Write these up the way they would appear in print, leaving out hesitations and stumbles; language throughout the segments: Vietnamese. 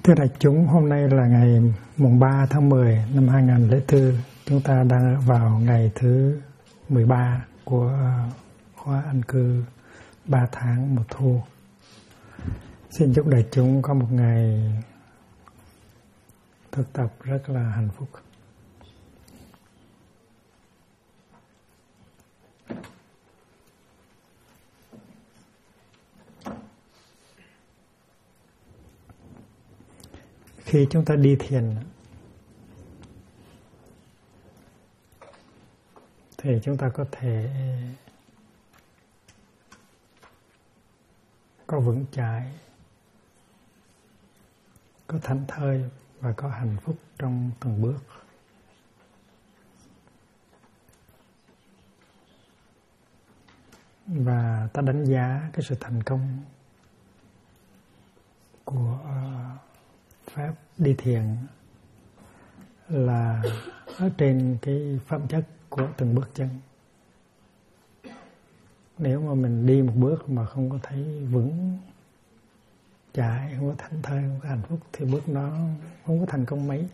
Thưa đại chúng, hôm nay là ngày mùng 3 tháng 10 năm 2004. Chúng ta đang vào ngày thứ 13 của khóa an cư 3 tháng 1 thu. Xin chúc đại chúng có một ngày thực tập rất là hạnh phúc. Khi chúng ta đi thiền thì chúng ta có thể có vững chãi, có thảnh thơi và có hạnh phúc trong từng bước. Và ta đánh giá cái sự thành công của pháp đi thiền là ở trên cái phẩm chất của từng bước chân. Nếu mà mình đi một bước mà không có thấy vững chãi, không có thảnh thơi, không có hạnh phúc thì bước nó không có thành công mấy.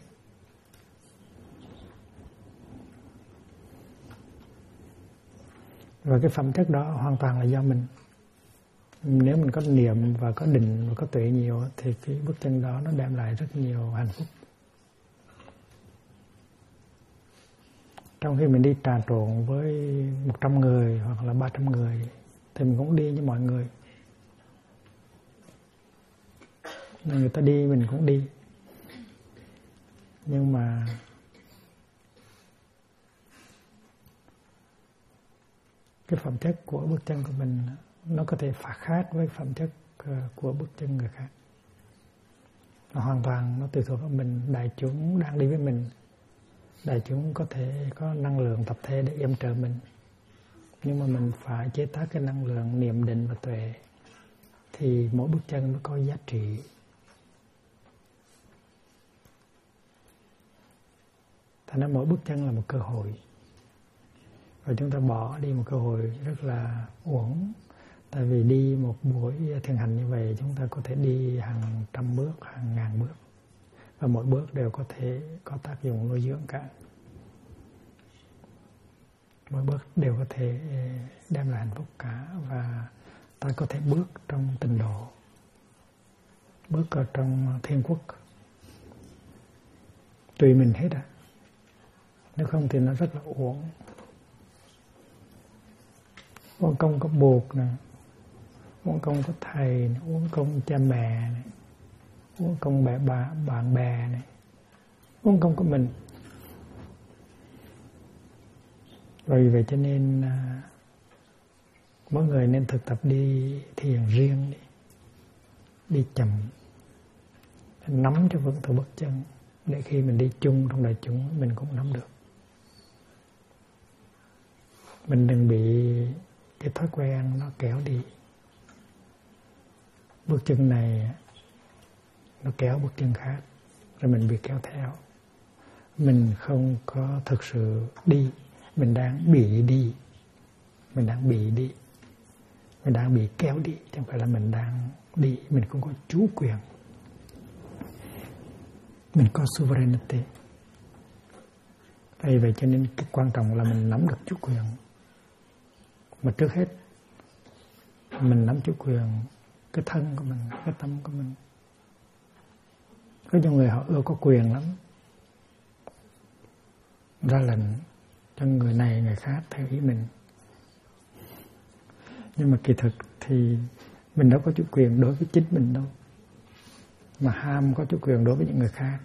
Và cái phẩm chất đó hoàn toàn là do mình. Nếu mình có niệm và có định và có tuệ nhiều thì cái bước chân đó nó đem lại rất nhiều hạnh phúc. Trong khi mình đi trà trộn với 100 người hoặc là 300 người thì mình cũng đi như mọi người. Người ta đi mình cũng đi. Nhưng mà cái phẩm chất của bước chân của mình nó có thể khác với phẩm chất của bước chân người khác. Nó hoàn toàn nó tùy thuộc vào mình. Đại chúng đang đi với mình, đại chúng có thể có năng lượng tập thể để yểm trợ mình, nhưng mà mình phải chế tác cái năng lượng niệm định và tuệ thì mỗi bước chân mới có giá trị. Thành ra mỗi bước chân là một cơ hội, và chúng ta bỏ đi một cơ hội rất là uổng. Tại vì đi một buổi thiền hành như vậy chúng ta có thể đi hàng trăm bước, hàng ngàn bước, và mỗi bước đều có thể có tác dụng nuôi dưỡng cả. Mỗi bước đều có thể đem lại hạnh phúc cả, và ta có thể bước trong tịnh độ, bước ở trong thiên quốc. Tùy mình hết à. Nếu không thì nó rất là uổng. Uổng công có buộc nè, uổng công có thầy này, uổng công cha mẹ này, uổng công bạn bè này, uổng công của mình. Vì vậy cho nên mỗi người nên thực tập đi thiền riêng đi chậm, nắm cho vững từng bước chân để khi mình đi chung trong đại chúng mình cũng nắm được. Mình đừng bị cái thói quen nó kéo đi. Bước chân này nó kéo bước chân khác, rồi mình bị kéo theo. Mình không có thực sự đi, mình đang bị đi. Mình đang bị đi, mình đang bị kéo đi, chứ không phải là mình đang đi. Mình không có chủ quyền, mình có sovereignty. Vậy cho nên cái quan trọng là mình nắm được chủ quyền. Mà trước hết mình nắm chủ quyền cái thân của mình, cái tâm của mình. Có nhiều người họ ưa có quyền lắm, ra lệnh cho người này người khác theo ý mình. Nhưng mà kỳ thực thì mình đâu có chủ quyền đối với chính mình đâu, mà ham có chủ quyền đối với những người khác.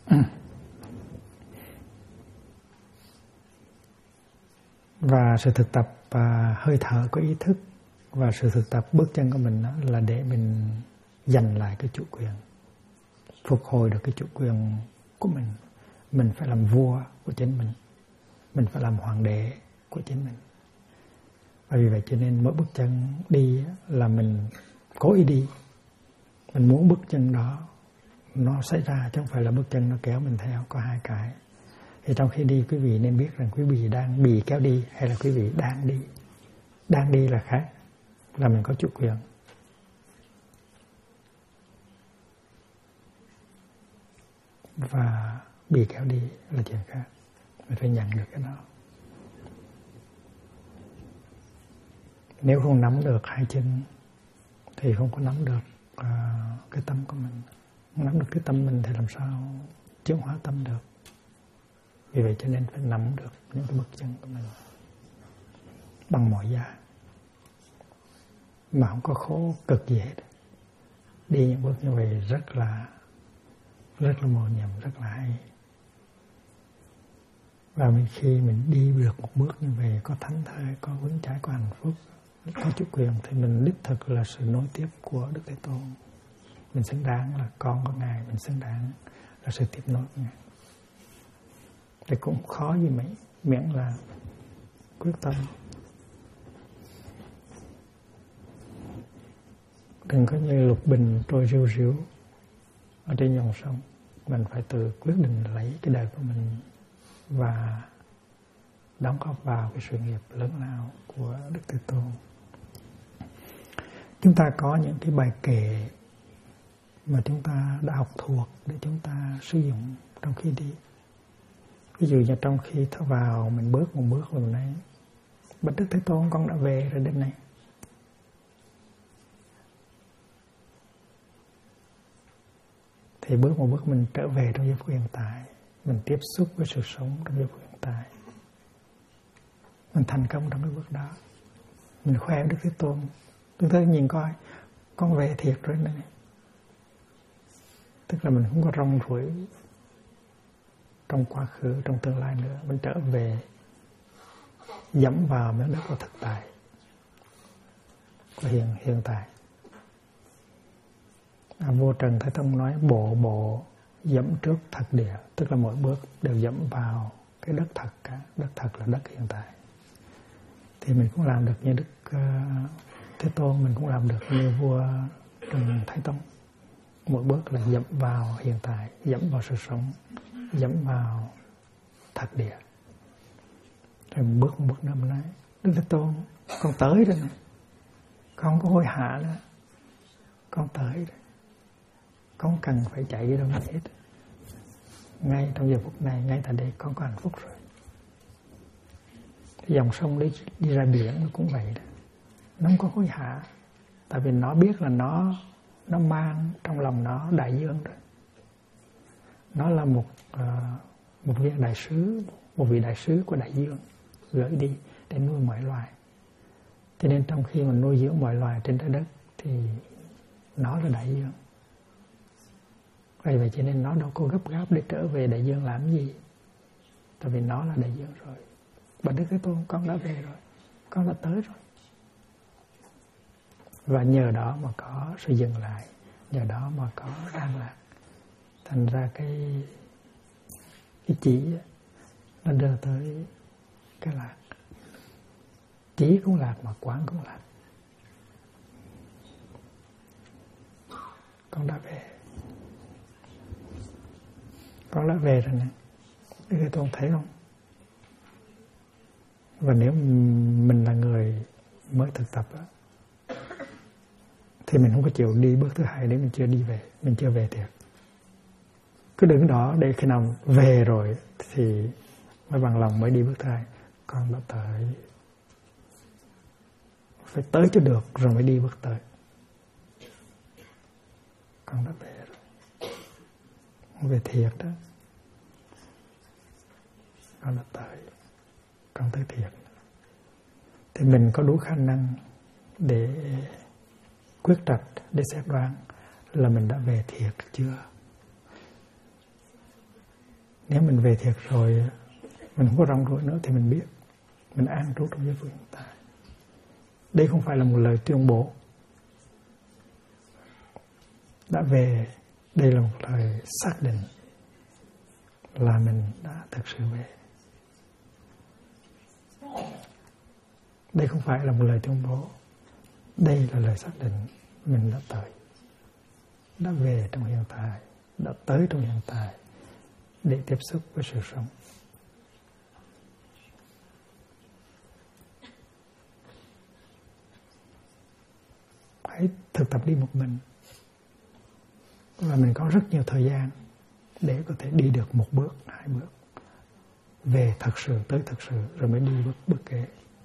Và sự thực tập hơi thở có ý thức và sự thực tập bước chân của mình là để mình giành lại cái chủ quyền, phục hồi được cái chủ quyền của mình. Mình phải làm vua của chính mình phải làm hoàng đế của chính mình. Và vì vậy cho nên mỗi bước chân đi là mình cố ý đi. Mình muốn bước chân đó nó xảy ra, chứ không phải là bước chân nó kéo mình theo. Có hai cái. Thì trong khi đi quý vị nên biết rằng quý vị đang bị kéo đi hay là quý vị đang đi. Đang đi là khác, là mình có chủ quyền. và bị kéo đi là chuyện khác. Mình phải nhận được cái đó. Nếu không nắm được hai chân thì không có nắm được cái tâm của mình. Không nắm được cái tâm mình thì làm sao chuyển hóa tâm được. Vì vậy cho nên phải nắm được những cái bước chân của mình bằng mọi giá, mà không có khổ cực gì hết. Đi những bước như vậy rất là mầu nhiệm, rất là hay. Và khi mình đi được một bước như vậy, có thánh thơi, có vững chãi, có hạnh phúc, có chủ quyền, thì mình đích thực là sự nối tiếp của Đức Thế Tôn. Mình xứng đáng là con của Ngài, mình xứng đáng là sự tiếp nối của Ngài. Thì cũng khó gì mấy, miễn là quyết tâm. Đừng có như lục bình trôi riu riu ở trên dòng sông. Mình phải tự quyết định lấy cái đời của mình và đóng góp vào cái sự nghiệp lớn lao của Đức Thế Tôn. Chúng ta có những cái bài kệ mà chúng ta đã học thuộc để chúng ta sử dụng trong khi đi. Ví dụ như trong khi thở vào mình bước một bước vào này, bạch Đức Thế Tôn, con đã về rồi đến này. Thì bước một bước mình trở về trong giây phút hiện tại, mình tiếp xúc với sự sống trong giây phút hiện tại, mình thành công trong cái bước đó, mình khoe với Đức Thế Tôn. Đức Thế nhìn coi, con về thiệt rồi này. Tức là mình không có rong ruổi trong quá khứ, trong tương lai nữa. Mình trở về dẫm vào miếng đất của thực tại, của hiện tại. Vô Trần Thái Tông nói bộ dẫm trước thật địa, tức là mỗi bước đều dẫm vào cái đất thật cả. Đất thật là đất hiện tại. Thì mình cũng làm được như Đức Thế Tôn, mình cũng làm được như vua Trần Thái Tông. Mỗi bước là dẫm vào hiện tại, dẫm vào sự sống, dẫm vào thật địa. Rồi một bước nữa mình nói, Đức Thế Tôn, con tới rồi này, con không có hối hả nữa, con tới rồi, con cần phải chạy đi đâu hết. Ngay trong giờ phút này, ngay tại đây con có hạnh phúc rồi. Cái dòng sông đi ra biển nó cũng vậy đó, nó không có hối hả, tại vì nó biết là nó mang trong lòng nó đại dương rồi. Nó là một viên đại sứ, một vị đại sứ của đại dương gửi đi để nuôi mọi loài. Cho nên trong khi mà nuôi dưỡng mọi loài trên trái đất thì nó là đại dương. Vậy cho nên nó đâu có gấp gáp để trở về đại dương làm gì, tại vì nó là đại dương rồi. Bạch Đức Thế Tôn, con đã về rồi, con đã tới rồi. Và nhờ đó mà có sự dừng lại, nhờ đó mà có an lạc. Thành ra cái chỉ nó đưa tới cái lạc. Chỉ cũng lạc mà quán cũng lạc. Con đã về. Con đã về rồi này. Đức Thế Tôn thấy không? Và nếu mình là người mới thực tập đó, thì mình không có chịu đi bước thứ hai nếu mình chưa đi về, mình chưa về thiệt. Cứ đứng đó để khi nào về rồi thì mới bằng lòng mới đi bước thứ hai. Con đã tới, phải tới cho được rồi mới đi bước tới. Con đã về rồi, về thiệt đó. Con đã tới, con tới thiệt. Thì mình có đủ khả năng để quyết trạch, để xét đoán là mình đã về thiệt chưa. Nếu mình về thiệt rồi, mình không có rong ruổi nữa thì mình biết, mình an trú trong giây phút hiện tại. Đây không phải là một lời tuyên bố. Đã về, đây là một lời xác định là mình đã thực sự về. Đây không phải là một lời tuyên bố. Đây là lời xác định mình đã tới, đã về trong hiện tại, đã tới trong hiện tại để tiếp xúc với sự sống. Hãy thực tập đi một mình. Và mình có rất nhiều thời gian để có thể đi được một bước, hai bước, về thật sự, tới thật sự, rồi mới đi bước kế.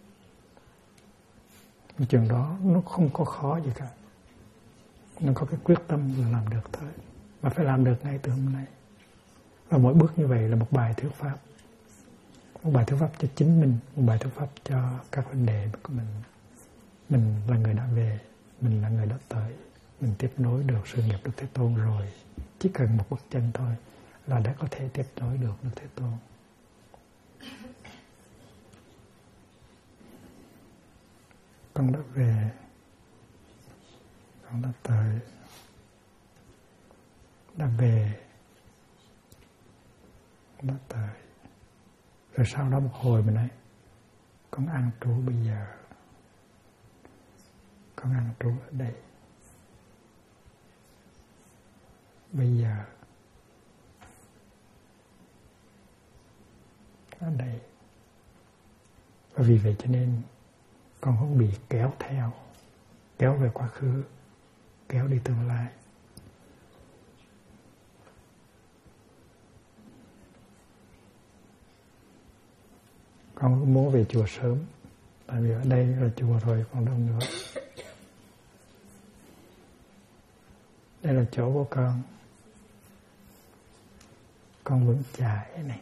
Chuyện đó nó không có khó gì cả. Nó có cái quyết tâm là làm được thôi. Mà phải làm được ngay từ hôm nay. Và mỗi bước như vậy là một bài thuyết pháp. Một bài thuyết pháp cho chính mình, một bài thuyết pháp cho các huynh đệ của mình. Mình là người đã về, mình là người đã tới, mình tiếp nối được sự nghiệp Đức Thế Tôn rồi. Chỉ cần một bước chân thôi là đã có thể tiếp nối được Đức Thế Tôn. Con đã về, con đã tới, đã về, đã tới. Rồi sau đó một hồi mình nói, con an trú bây giờ, con an trú ở đây. Bây giờ, ở đây. Và vì vậy cho nên con không bị kéo theo, kéo về quá khứ, kéo đi tương lai. Con cũng muốn về chùa sớm, tại vì ở đây là chùa rồi còn đâu nữa. Đây là chỗ của con vững chãi này,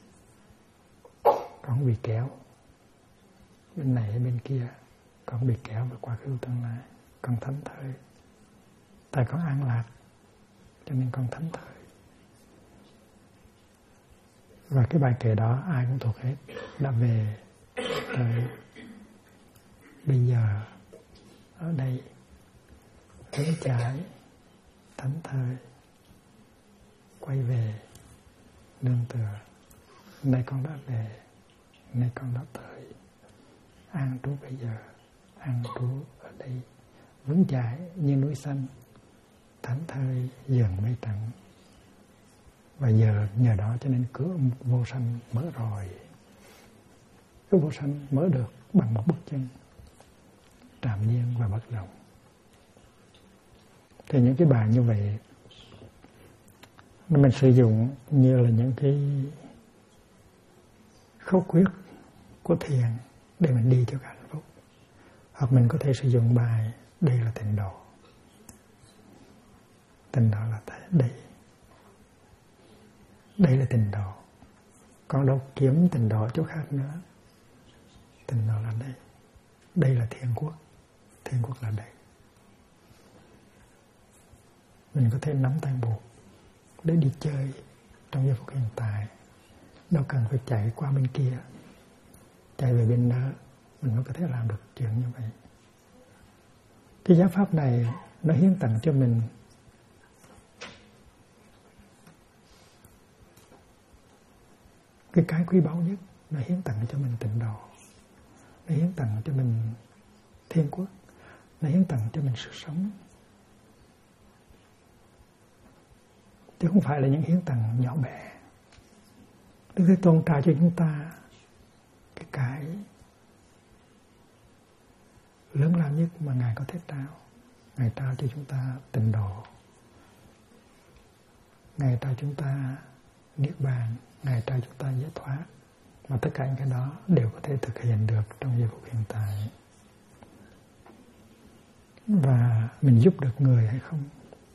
con bị kéo bên này hay bên kia, con bị kéo về quá khứ tương lai. Con thánh thơi, tại con an lạc cho nên con thánh thơi. Và cái bài kệ đó ai cũng thuộc hết. Đã về, tới, bây giờ, ở đây, vững chãi, thánh thơi, quay về, nương tựa. Nay con đã về, nay con đã tới. An trú bây giờ, an trú ở đây, vững chãi như núi xanh, thánh thơi dần mây trắng. Và nhờ đó cho nên cửa vô sanh mở rồi. Cửa vô sanh mở được bằng một bước chân trạm nhiên và bất động. Thì những cái bài như vậy mình sử dụng như là những cái khẩu quyết của thiền để mình đi cho hạnh phúc. Hoặc mình có thể sử dụng bài đây là tịnh độ. Tịnh độ là đây. Đây là tịnh độ. Còn đâu kiếm tịnh độ chỗ khác nữa. Tịnh độ là đây. Đây là thiên quốc. Thiên quốc là đây. Mình có thể nắm tay buộc để đi chơi trong giây phút hiện tại. Đâu cần phải chạy qua bên kia, chạy về bên đó. Mình mới có thể làm được chuyện như vậy. Cái giáo pháp này nó hiến tặng cho mình cái quý báu nhất. Nó hiến tặng cho mình tịnh độ, nó hiến tặng cho mình thiên quốc, nó hiến tặng cho mình sự sống. Chứ không phải là những hiến tặng nhỏ bé. Đức Thế Tôn trao cho chúng ta cái lớn lao nhất mà Ngài có thể trao. Ngài trao cho chúng ta tịnh độ, Ngài trao chúng ta niết bàn, Ngài trao chúng ta giải thoát. Mà tất cả những cái đó đều có thể thực hiện được trong giây phút hiện tại. Và mình giúp được người hay không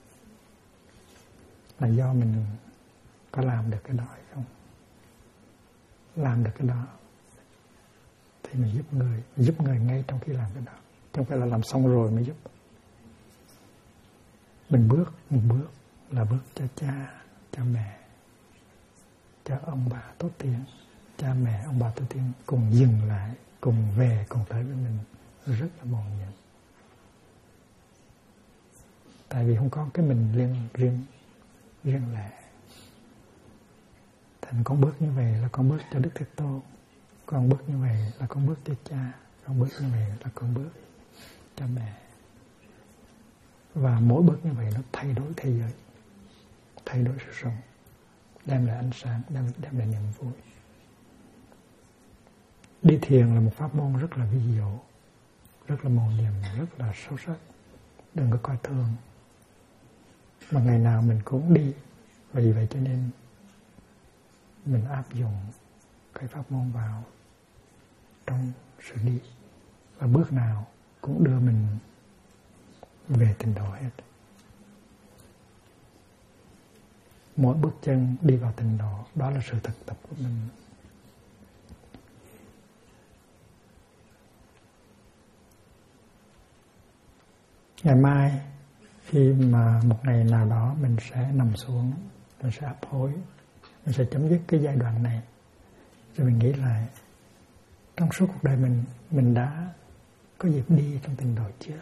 là do mình có làm được cái đó hay không. Làm được cái đó thì mình giúp người ngay trong khi làm cái đó, chứ không phải là làm xong rồi mới giúp. Mình bước một bước là bước cho cha, cho mẹ, cho ông bà tổ tiên. Cha mẹ, ông bà tổ tiên cùng dừng lại, cùng về, cùng tới với mình, rất là mòn nhật. Tại vì không có cái mình riêng lẻ. Thành con bước như vậy là con bước cho Đức Thế Tôn, con bước như vậy là con bước cho cha, con bước như vậy là con bước cho mẹ. Và mỗi bước như vậy nó thay đổi thế giới, thay đổi sự sống, đem lại ánh sáng, đem lại niềm vui. Đi thiền là một pháp môn rất là vi diệu, rất là mầu nhiệm, rất là sâu sắc. Đừng có coi thường. Mà ngày nào mình cũng đi Và vì vậy cho nên mình áp dụng cái pháp môn vào trong sự đi, và bước nào cũng đưa mình về tịnh độ hết. Mỗi bước chân đi vào tịnh độ, đó là sự thực tập của mình. Ngày mai khi mà một ngày nào đó mình sẽ nằm xuống, mình sẽ hấp hối, mình sẽ chấm dứt cái giai đoạn này, rồi mình nghĩ lại trong suốt cuộc đời mình đã có dịp đi trong tịnh độ chưa?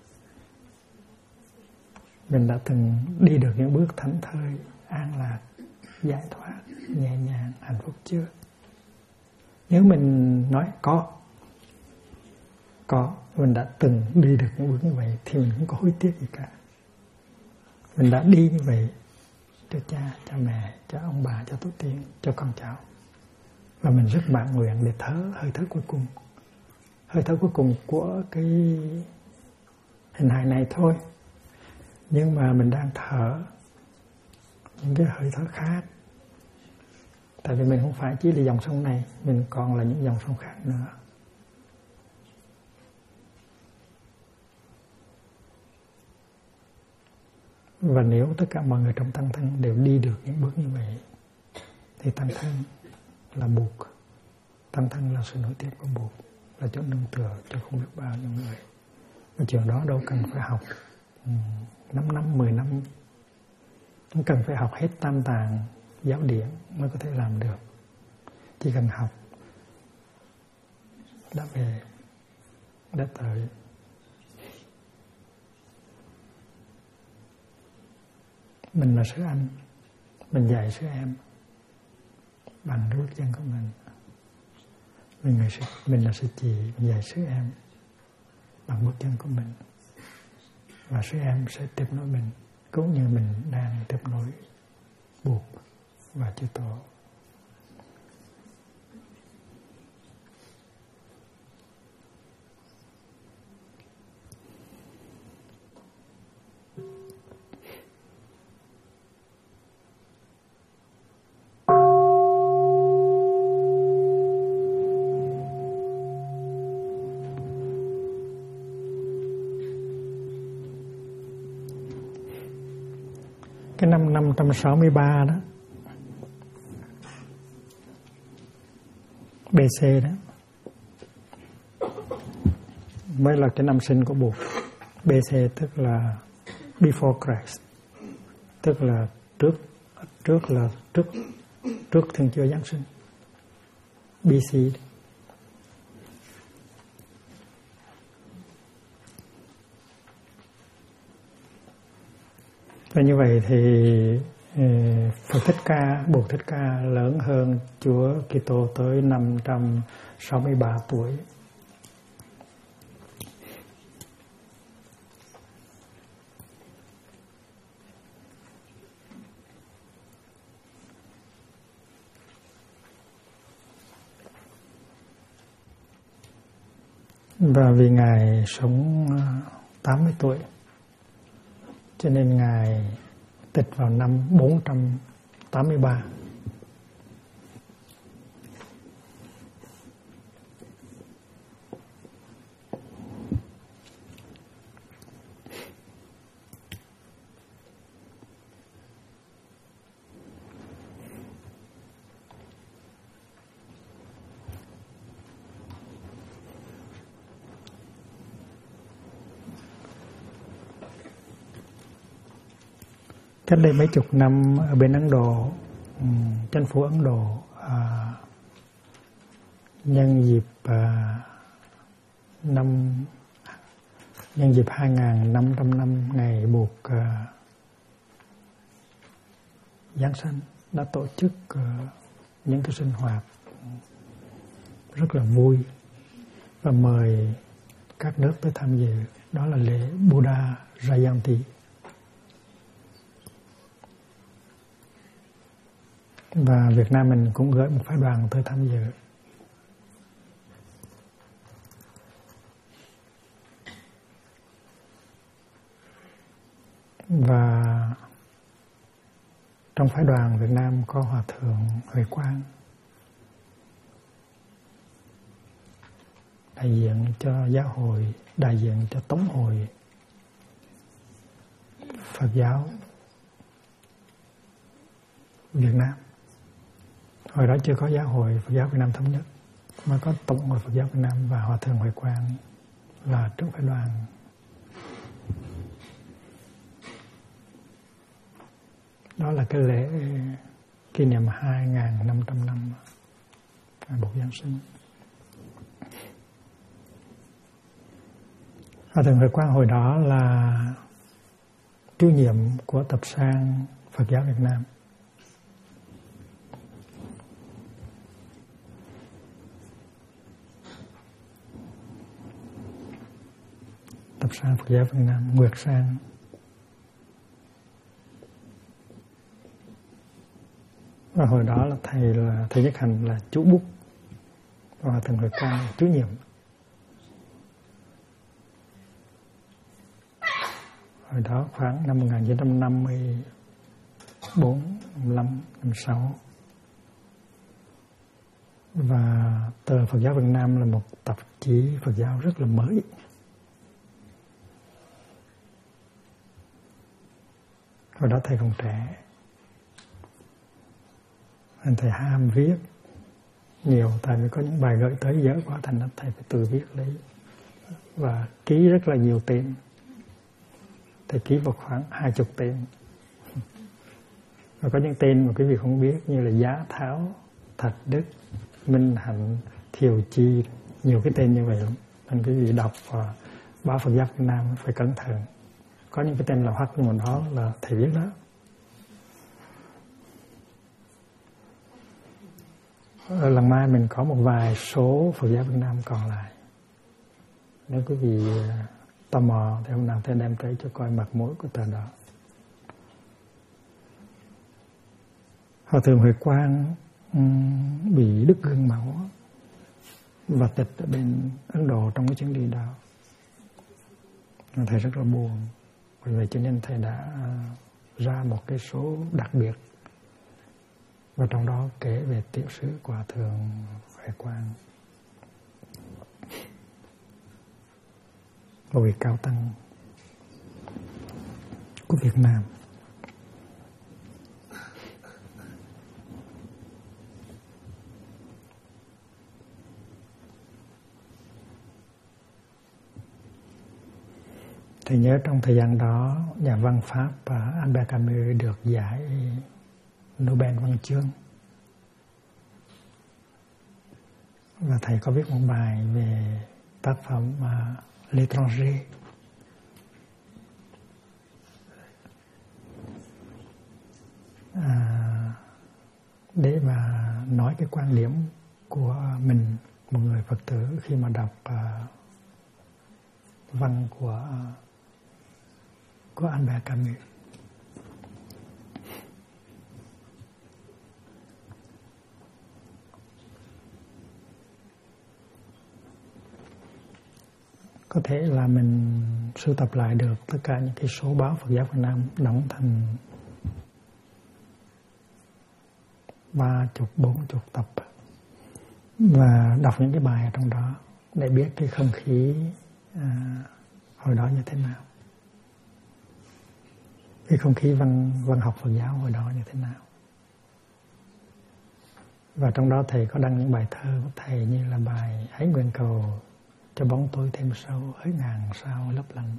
Mình đã từng đi được những bước thảnh thơi, an lạc, giải thoát, nhẹ nhàng, hạnh phúc chưa? Nếu mình nói có, mình đã từng đi được những bước như vậy thì mình không có hối tiếc gì cả. Mình đã đi như vậy cho cha, cho mẹ, cho ông bà, cho tổ tiên, cho con cháu. Và mình rất mãn nguyện để hơi thở cuối cùng. Hơi thở cuối cùng của cái hình hài này thôi. Nhưng mà mình đang thở những cái hơi thở khác. Tại vì mình không phải chỉ là dòng sông này, mình còn là những dòng sông khác nữa. Và nếu tất cả mọi người trong tăng thân đều đi được những bước như vậy thì tăng thân là buộc. Tăng thân là sự nối tiếp của buộc, là chỗ nương tựa cho không biết bao nhiêu người. Và chuyện đó đâu cần phải học 5 năm, 10 năm. Không cần phải học hết tam tạng giáo điển mới có thể làm được. Chỉ cần học đã về, đã tới. Mình là sư anh, mình dạy sư em bằng cái bước chân của mình. Mình là sư chị, mình dạy sư em bằng bước chân của mình. Và sư em sẽ tiếp nối mình, cũng như mình đang tiếp nối buộc và chư tổ. Cái năm 563 đó, BC đó, mới là cái năm sinh của Bụt. BC tức là before Christ, tức là trước Thiên Chúa Giáng sinh. BC. Và như vậy thì Phật Thích Ca, Bụt Thích Ca lớn hơn Chúa Kitô tới 563 tuổi. Và vì Ngài sống 80 tuổi, cho nên Ngài tịch vào năm 483. Cách đây mấy chục năm ở bên Ấn Độ, chính phủ Ấn Độ nhân dịp 2.500 năm ngày Bụt Giáng sinh đã tổ chức những cái sinh hoạt rất là vui và mời các nước tới tham dự. Đó là lễ Buddha Jayanti. Và Việt Nam mình cũng gửi một phái đoàn tới tham dự. Và trong phái đoàn Việt Nam có Hòa thượng Huệ Quang, đại diện cho giáo hội, đại diện cho Tống hội Phật giáo Việt Nam. Hồi đó chưa có giáo hội Phật giáo Việt Nam thống nhất, mà có Tổng hội Phật giáo Việt Nam, và Hòa thượng Huệ Quang là trưởng phái đoàn. Đó là cái lễ kỷ niệm 2.500 năm Ngài Bụt Giáng sinh. Hòa thượng Huệ Quang hồi đó là chủ nhiệm của tập san Phật giáo Việt Nam. Tập san Phật giáo Việt Nam, Nguyệt Sang. Và hồi đó là thầy Nhất Hạnh là chủ bút, và thầy Huệ Quang là chủ nhiệm. Hồi đó khoảng năm 1954, 55, 56. Và tờ Phật giáo Việt Nam là một tạp chí Phật giáo rất là mới. Hồi đó thầy còn trẻ, nên thầy ham viết nhiều, tại vì có những bài gửi tới dở quá, thành ra thầy phải tự viết lấy và ký rất là nhiều tên. Thầy ký vào khoảng 20 tên. Và có những tên mà quý vị không biết, như là Giá Tháo, Thạch Đức, Minh Hạnh, Thiều Chi, nhiều cái tên như vậy lắm. Nên quý vị đọc và báo Phật giáo Việt Nam phải cẩn thận. Có những cái tên là hoắc, nhưng mà đó là thầy viết đó. Ở lần mai mình có một vài số Phật giáo Việt Nam còn lại. Nếu quý vị tò mò thì hôm nào thầy đem tới cho coi mặt mũi của tờ đó. Hòa thượng Huệ Quang bị đứt gân máu và tịch ở bên Ấn Độ trong cái chuyến đi đó. Thầy rất là buồn. Vì vậy cho nên thầy đã ra một cái số đặc biệt, và trong đó kể về tiểu sử của Hòa thượng Huệ Quang, một vị cao tăng của Việt Nam. Thầy nhớ trong thời gian đó, nhà văn Pháp Albert Camus được giải Nobel văn chương. Và thầy có viết một bài về tác phẩm L'étranger. Để mà nói cái quan điểm của mình, một người Phật tử, khi mà đọc văn của Albert Camus. Có thể là mình sưu tập lại được tất cả những cái số báo Phật giáo Việt Nam đóng thành 30, 40 tập, và đọc những cái bài ở trong đó để biết cái không khí hồi đó như thế nào, cái không khí văn học Phật giáo hồi đó như thế nào. Và trong đó thầy có đăng những bài thơ của thầy, như là bài Hãy nguyện cầu cho bóng tối thêm sâu, hỡi ngàn sao lấp lánh.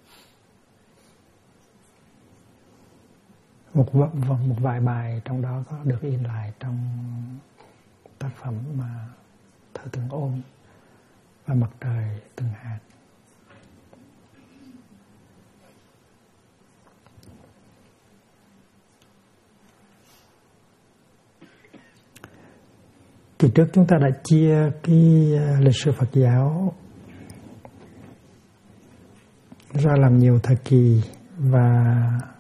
Một vài bài trong đó có được in lại trong tác phẩm mà Thơ Từng Ôm và Mặt Trời Từng Hạt. Kỳ trước chúng ta đã chia cái lịch sử Phật giáo ra làm nhiều thời kỳ, và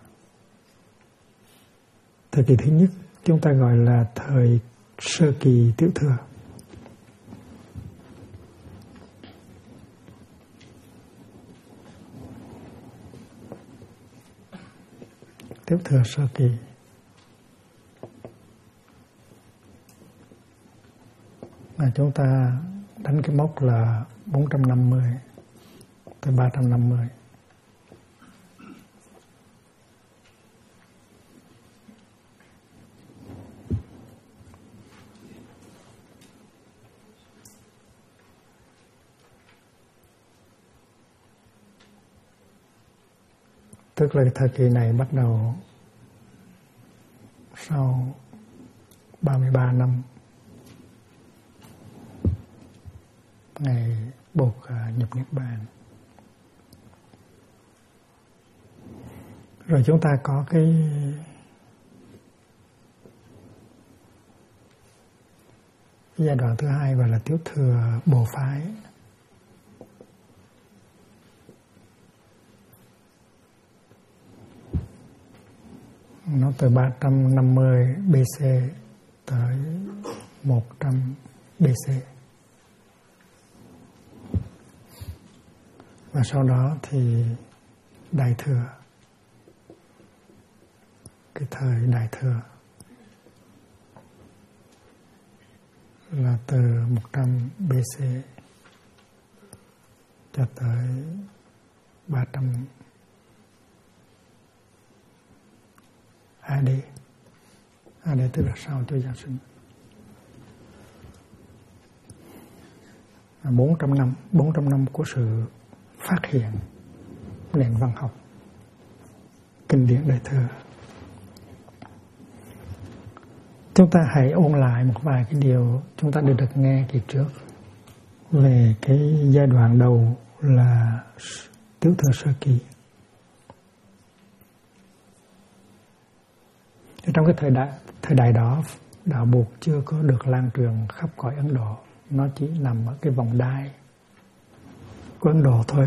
thời kỳ thứ nhất chúng ta gọi là thời sơ kỳ Tiểu thừa. Tiểu thừa sơ kỳ. Mà chúng ta đánh cái mốc là 450 tới 350. Tức là thời kỳ này bắt đầu sau 33 năm ngày buộc nhập Niết Bàn. Rồi chúng ta có cái giai đoạn thứ hai gọi là Tiểu Thừa Bồ Phái. Nó từ 350 BC tới 100 BC. Và sau đó thì Đại Thừa, cái thời Đại Thừa là từ 100 BC cho tới 300 AD. AD tức là sau Chúa Giáng sinh. 400 năm của sự phát hiện nền văn học kinh điển Đại Thừa. Chúng ta hãy ôn lại một vài cái điều chúng ta được nghe kỳ trước về cái giai đoạn đầu là Tiểu Thừa Sơ Kỳ. Trong cái thời đại đó, đạo Bụt chưa có được lan truyền khắp cõi Ấn Độ, nó chỉ nằm ở cái vòng đai của Ấn Độ thôi.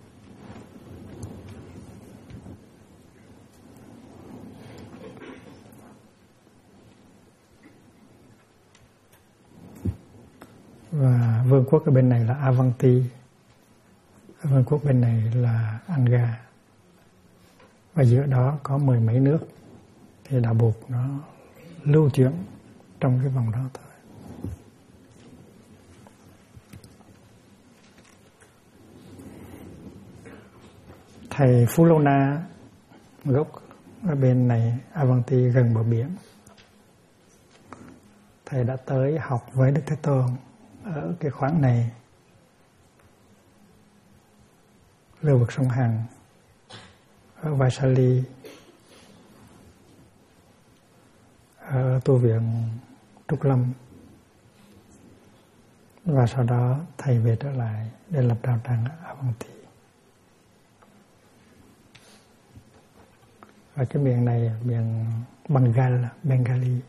Và vương quốc ở bên này là Avanti, vương quốc bên này là Anga, và giữa đó có 10 mấy nước. Thì đạo Bụt nó lưu chuyển trong cái vòng đó thôi. Thầy Phú Lô Na gốc ở bên này Avanti gần bờ biển. Thầy đã tới học với Đức Thế Tôn ở cái khoảng này, lưu vực sông Hằng, ở Vaisali, ở tu viện Trúc Lâm. Và sau đó thầy về trở lại để lập đạo tràng ở Avanti. Và cái miền này miền Bengali.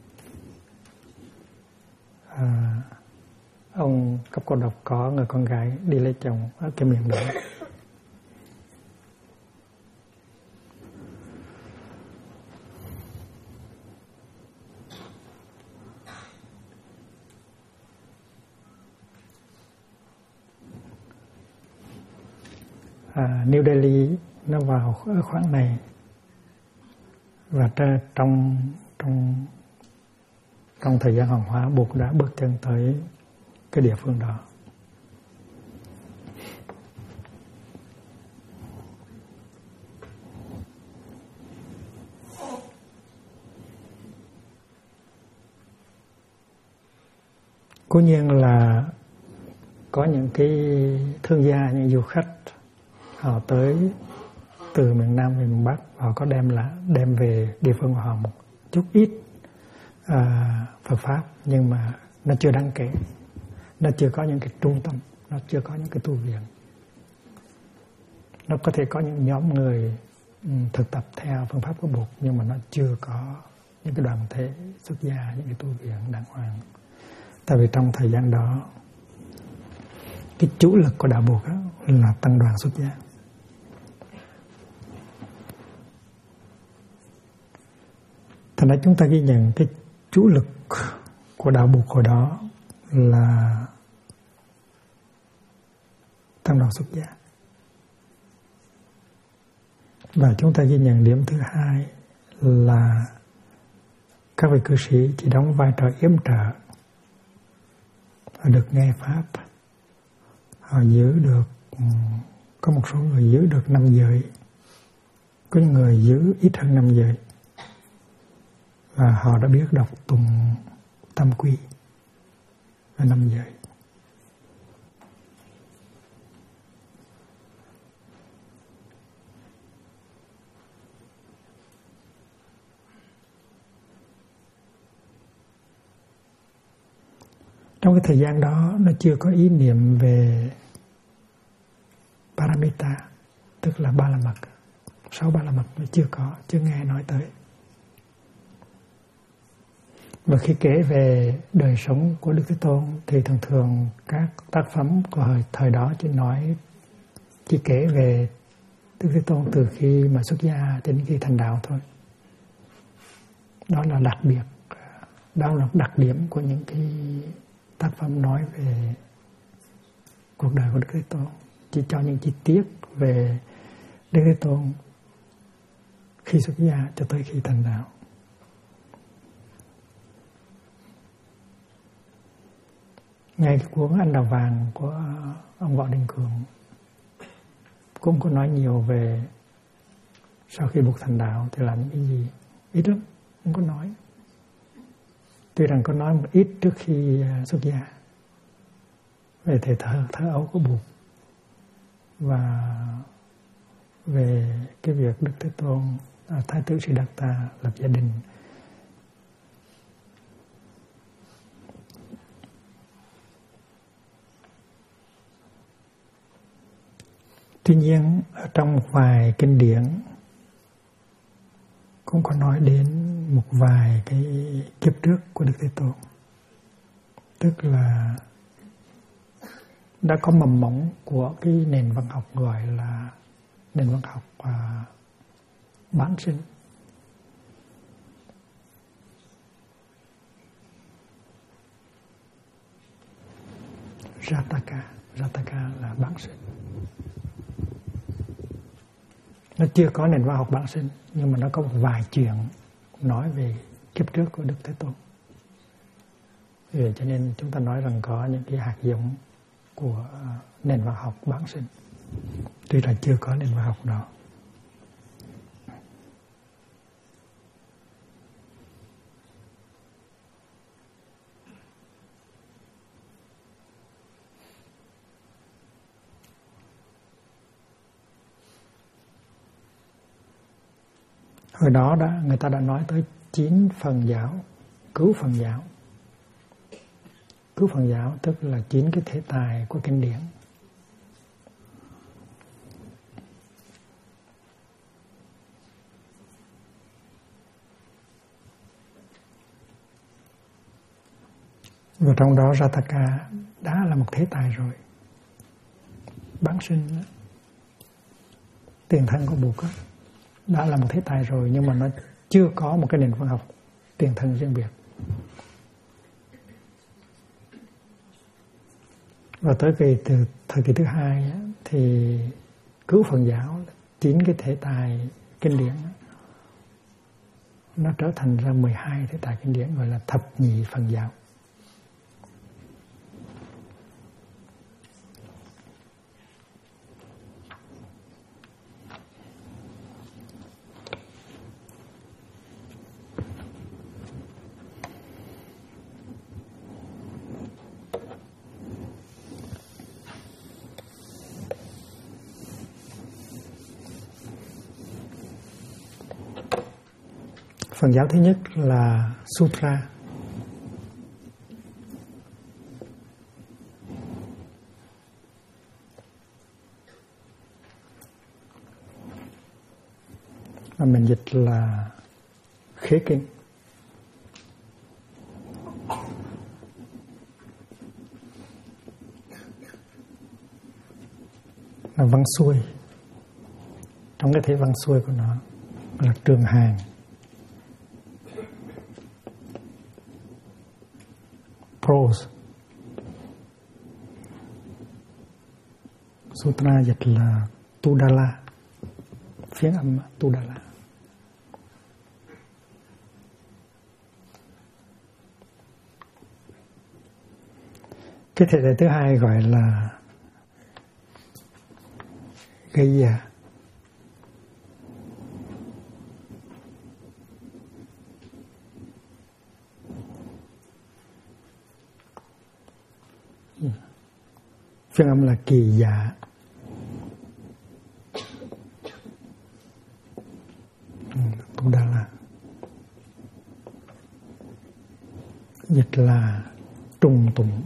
Ông Cấp Cô Độc có người con gái đi lấy chồng ở cái miền đó. New Delhi nó vào ở khoảng này, và trong thời gian hoàng hóa, Bụt đã bước chân tới cái địa phương đó. Cố nhiên là có những cái thương gia, những du khách họ tới từ miền Nam về miền Bắc, họ có đem về địa phương của họ một chút ít Phật pháp, nhưng mà nó chưa đáng kể, nó chưa có những cái trung tâm, nó chưa có những cái tu viện. Nó có thể có những nhóm người thực tập theo phương pháp của Bụt, nhưng mà nó chưa có những cái đoàn thể xuất gia, những cái tu viện đàng hoàng. Tại vì trong thời gian đó, cái chủ lực của đạo Bụt là tăng đoàn xuất gia. Thành ra chúng ta ghi nhận cái chủ lực của đạo Bụt hồi đó là tăng đoàn xuất gia. Và chúng ta ghi nhận điểm thứ hai là các vị cư sĩ chỉ đóng vai trò yểm trợ họ được nghe pháp, họ giữ được, có một số người giữ được 5 giới, có những người giữ ít hơn 5 giới, và họ đã biết đọc tụng tam quy và 5 giới. Trong cái thời gian đó nó chưa có ý niệm về Paramita, tức là ba la mật. 6 ba la mật nó chưa nghe nói tới. Và khi kể về đời sống của Đức Thế Tôn thì thường thường các tác phẩm của thời đó chỉ kể về Đức Thế Tôn từ khi mà xuất gia đến khi thành đạo thôi. Đó là đặc điểm của những cái tác phẩm nói về cuộc đời của Đức Thế Tôn, chỉ cho những chi tiết về Đức Thế Tôn khi xuất gia cho tới khi thành đạo. Ngay cái cuốn Anh Đào Vàng của ông Võ Đình Cường cũng có nói nhiều về sau khi buộc thành đạo thì làm những cái gì, ít lắm, không có nói. Tuy rằng có nói một ít trước khi xuất gia về thời thơ ấu của Bụt và về cái việc Đức Thế Tôn Thái tử Siddhartha lập gia đình. Tuy nhiên ở trong một vài kinh điển cũng có nói đến một vài cái kiếp trước của Đức Thế Tôn, tức là đã có mầm mống của cái nền văn học gọi là nền văn học bán sinh. Jataka là bán sinh. Nó chưa có nền văn học bản sinh, nhưng mà nó có một vài chuyện nói về kiếp trước của Đức Thế Tôn. Vì cho nên chúng ta nói rằng có những cái hạt giống của nền văn học bản sinh, tuy là chưa có nền văn học đó. Hồi đó người ta đã nói tới 9 phần giáo, cứu phần giáo. Cứu phần giáo tức là 9 cái thể tài của kinh điển. Và trong đó Jataka đã là một thế tài rồi. Bản sinh, tiền thân của Bụt đã là một thế tài rồi, nhưng mà nó chưa có một cái nền văn học tiền thân riêng biệt. Và tới từ thời kỳ thứ hai thì cứu phần giáo, 9 cái thể tài kinh điển nó trở thành ra 12 thể tài kinh điển, gọi là thập nhị phần giáo. Phần giáo thứ nhất là Sutra. Và mình dịch là khế kinh. Là văn xuôi. Trong cái thể văn xuôi của nó là trường hàng. Prose. Sutra dịch là Tudala, phiên âm Tudala. Cái thể thứ hai gọi là gây già. Phiên âm là kỳ dạ. Cũng đã là dịch là trùng tụng.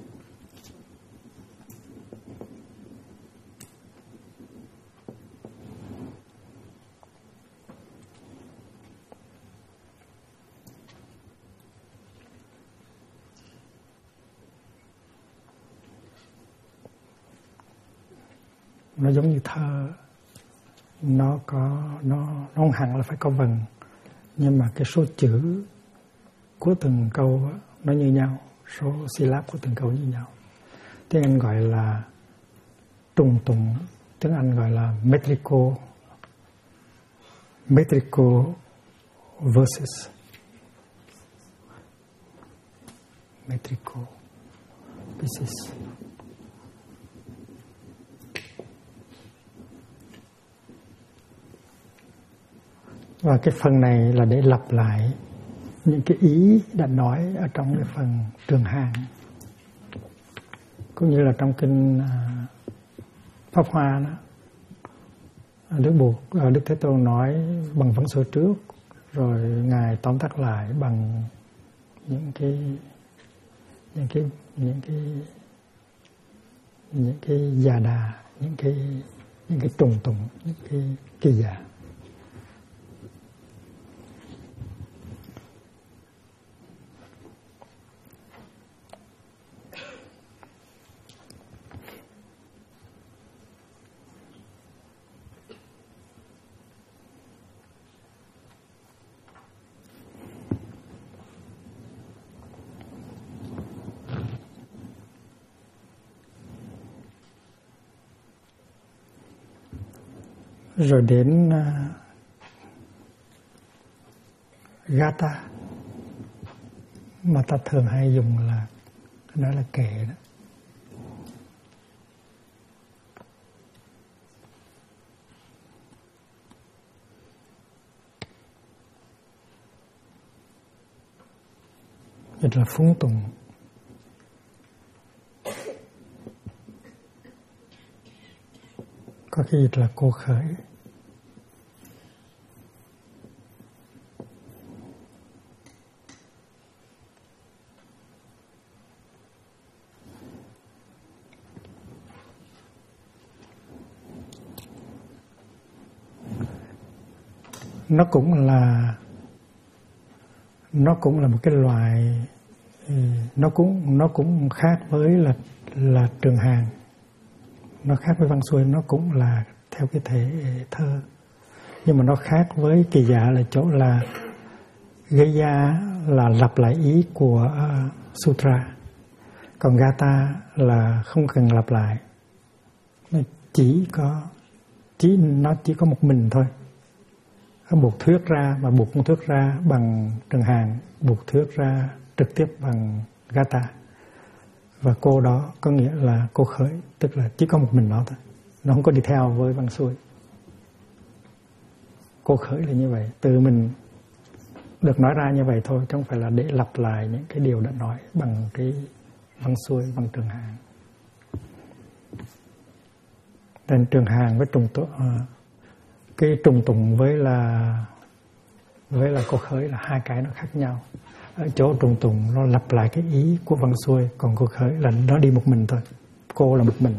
Nó giống như thơ, nó không hẳn là phải có vần, nhưng mà cái số chữ của từng câu nó như nhau, số syllab của từng câu như nhau. Tiếng Anh gọi là trùng tụng, tiếng Anh gọi là metrical verses, metrical pieces. Và cái phần này là để lặp lại những cái ý đã nói ở trong cái phần Trường Hàng, cũng như là trong kinh Pháp Hoa đó. Đức Thế Tôn nói bằng văn số trước, rồi ngài tóm tắt lại bằng những cái già đà, những cái trùng tụng, những cái kỳ giả. Rồi đến Gata, mà ta thường hay dùng là nói là kệ đó. Dịch là phúng tùng. Có cái dịch là cô khởi. Nó cũng là một cái loại, nó cũng khác với là Trường Hàng. Nó khác với văn xuôi, nó cũng là theo cái thể thơ, nhưng mà nó khác với kỳ dạ là chỗ là gây ra là lặp lại ý của sutra, còn gata là không cần lặp lại, nó chỉ có một mình thôi. Nó buộc thuyết ra, mà buộc không thuyết ra bằng Trường Hàng, buộc thuyết ra trực tiếp bằng gata. Và cô đó có nghĩa là cô khởi, tức là chỉ có một mình nó thôi, nó không có đi theo với văn xuôi. Cô khởi là như vậy, từ mình được nói ra như vậy thôi, chứ không phải là để lặp lại những cái điều đã nói bằng cái văn xuôi, bằng Trường Hàng. Nên Trường Hàng với cái trùng tụng với là cô khởi là hai cái nó khác nhau. Ở chỗ trùng tụng nó lặp lại cái ý của văn xuôi, còn cô khởi là nó đi một mình thôi, cô là một mình.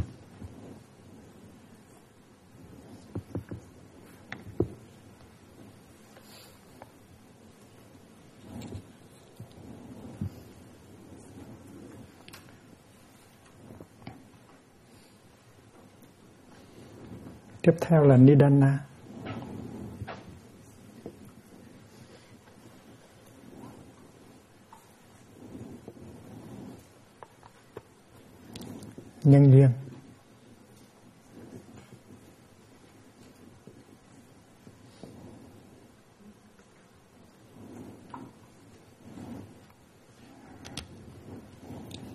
Tiếp theo là Nidana. Nhân duyên.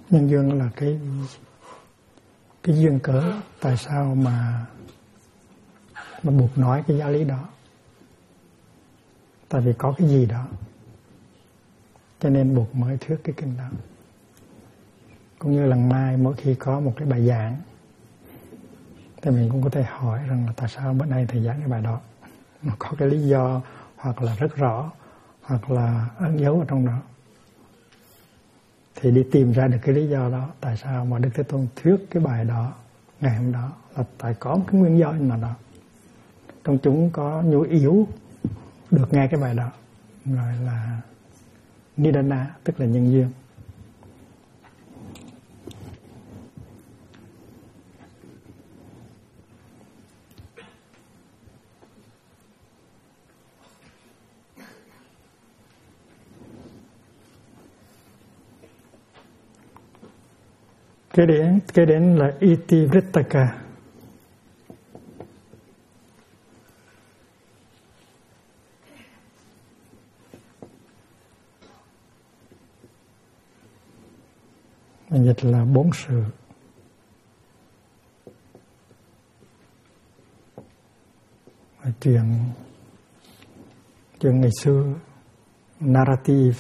Nhân duyên là cái duyên cớ tại sao mà buộc nói cái giáo lý đó. Tại vì có cái gì đó cho nên buộc mới thuyết cái kinh đó. Cũng như lần mai mỗi khi có một cái bài giảng thì mình cũng có thể hỏi rằng là tại sao bữa nay thầy giảng cái bài đó. Nó có cái lý do hoặc là rất rõ hoặc là ẩn dấu ở trong đó. Thì đi tìm ra được cái lý do đó. Tại sao mà Đức Thế Tôn thuyết cái bài đó ngày hôm đó là tại có một cái nguyên do nào đó. Trong chúng có nhu yếu được nghe cái bài đó, gọi là Nidana, tức là nhân duyên. Cái đến là Itivrittaka. Mình dịch là 4 sự. Chuyện ngày xưa, narrative,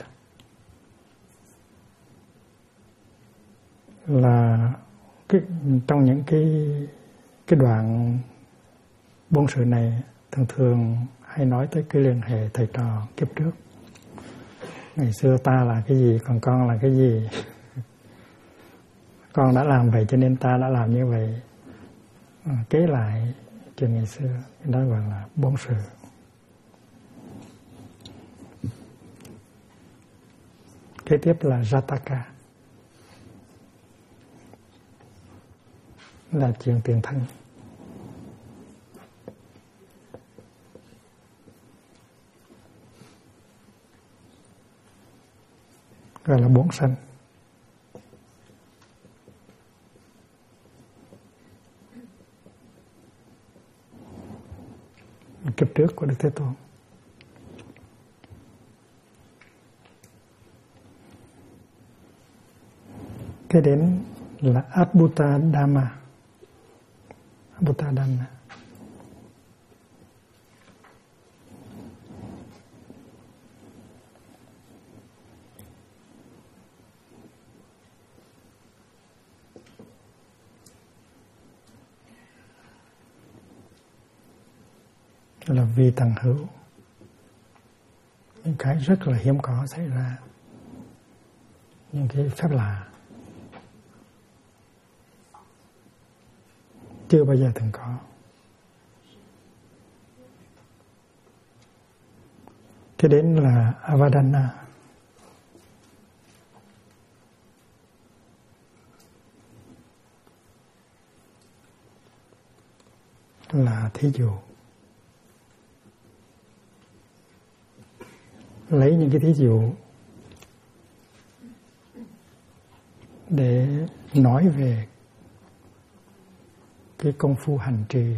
là trong những cái đoạn 4 sự này thường hay nói tới cái liên hệ thầy trò kiếp trước. Ngày xưa ta là cái gì, còn con là cái gì. Con đã làm vậy cho nên ta đã làm như vậy. Kế lại chuyện ngày xưa, đó gọi là 4 sự. Kế tiếp là Jataka, là chuyện tiền thân. Gọi là 4 sanh. Kiếp trước của Đức Thế Tôn. Cái đến là Adbhuta Dhamma. Adbhuta Dhamma là vì tầng hữu, những cái rất là hiếm có xảy ra, những cái phép lạ chưa bao giờ từng có. Cái đến là Avadana, là thí dụ. Lấy những cái thí dụ để nói về cái công phu hành trì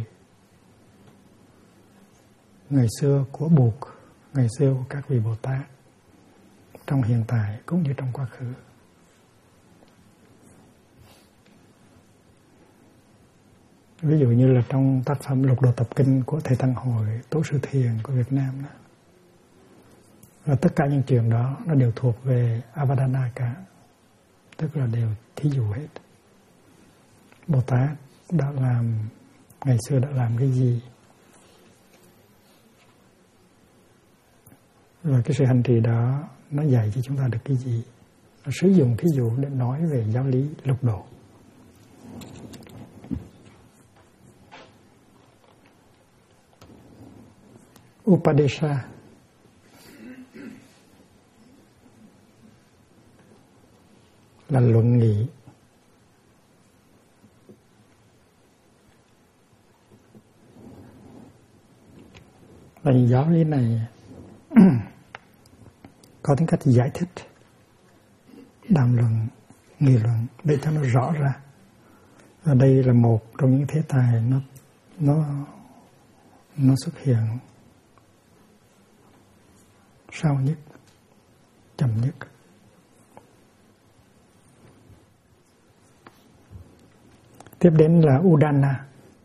ngày xưa của Bụt, ngày xưa của các vị Bồ Tát, trong hiện tại cũng như trong quá khứ. Ví dụ như là trong tác phẩm Lục Độ Tập Kinh của Thầy Tăng Hội, Tổ sư Thiền của Việt Nam đó. Và tất cả những chuyện đó nó đều thuộc về Avadana cả, tức là đều thí dụ hết. Bồ Tát đã làm, ngày xưa đã làm cái gì, và cái sự hành trì đó nó dạy cho chúng ta được cái gì. Nó sử dụng thí dụ để nói về giáo lý lục độ. Upadesha là luận nghị. Và giáo lý này có tính cách giải thích, đàm luận, nghị luận để cho nó rõ ra. Và đây là một trong những thế tài nó xuất hiện sau nhất, chậm nhất. Tiếp đến là Udana.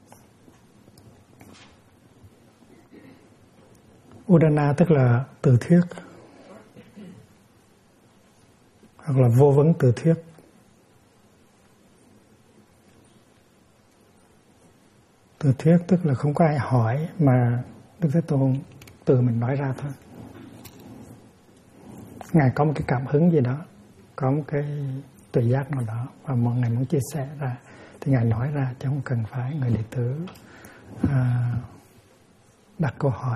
Udana tức là từ thuyết hoặc là vô vấn từ thuyết. Từ thuyết tức là không có ai hỏi mà Đức Thế Tôn tự mình nói ra thôi. Ngài có một cái cảm hứng gì đó, có một cái tuệ giác nào đó và mọi người muốn chia sẻ ra thì Ngài nói ra, chứ không cần phải người đệ tử đặt câu hỏi.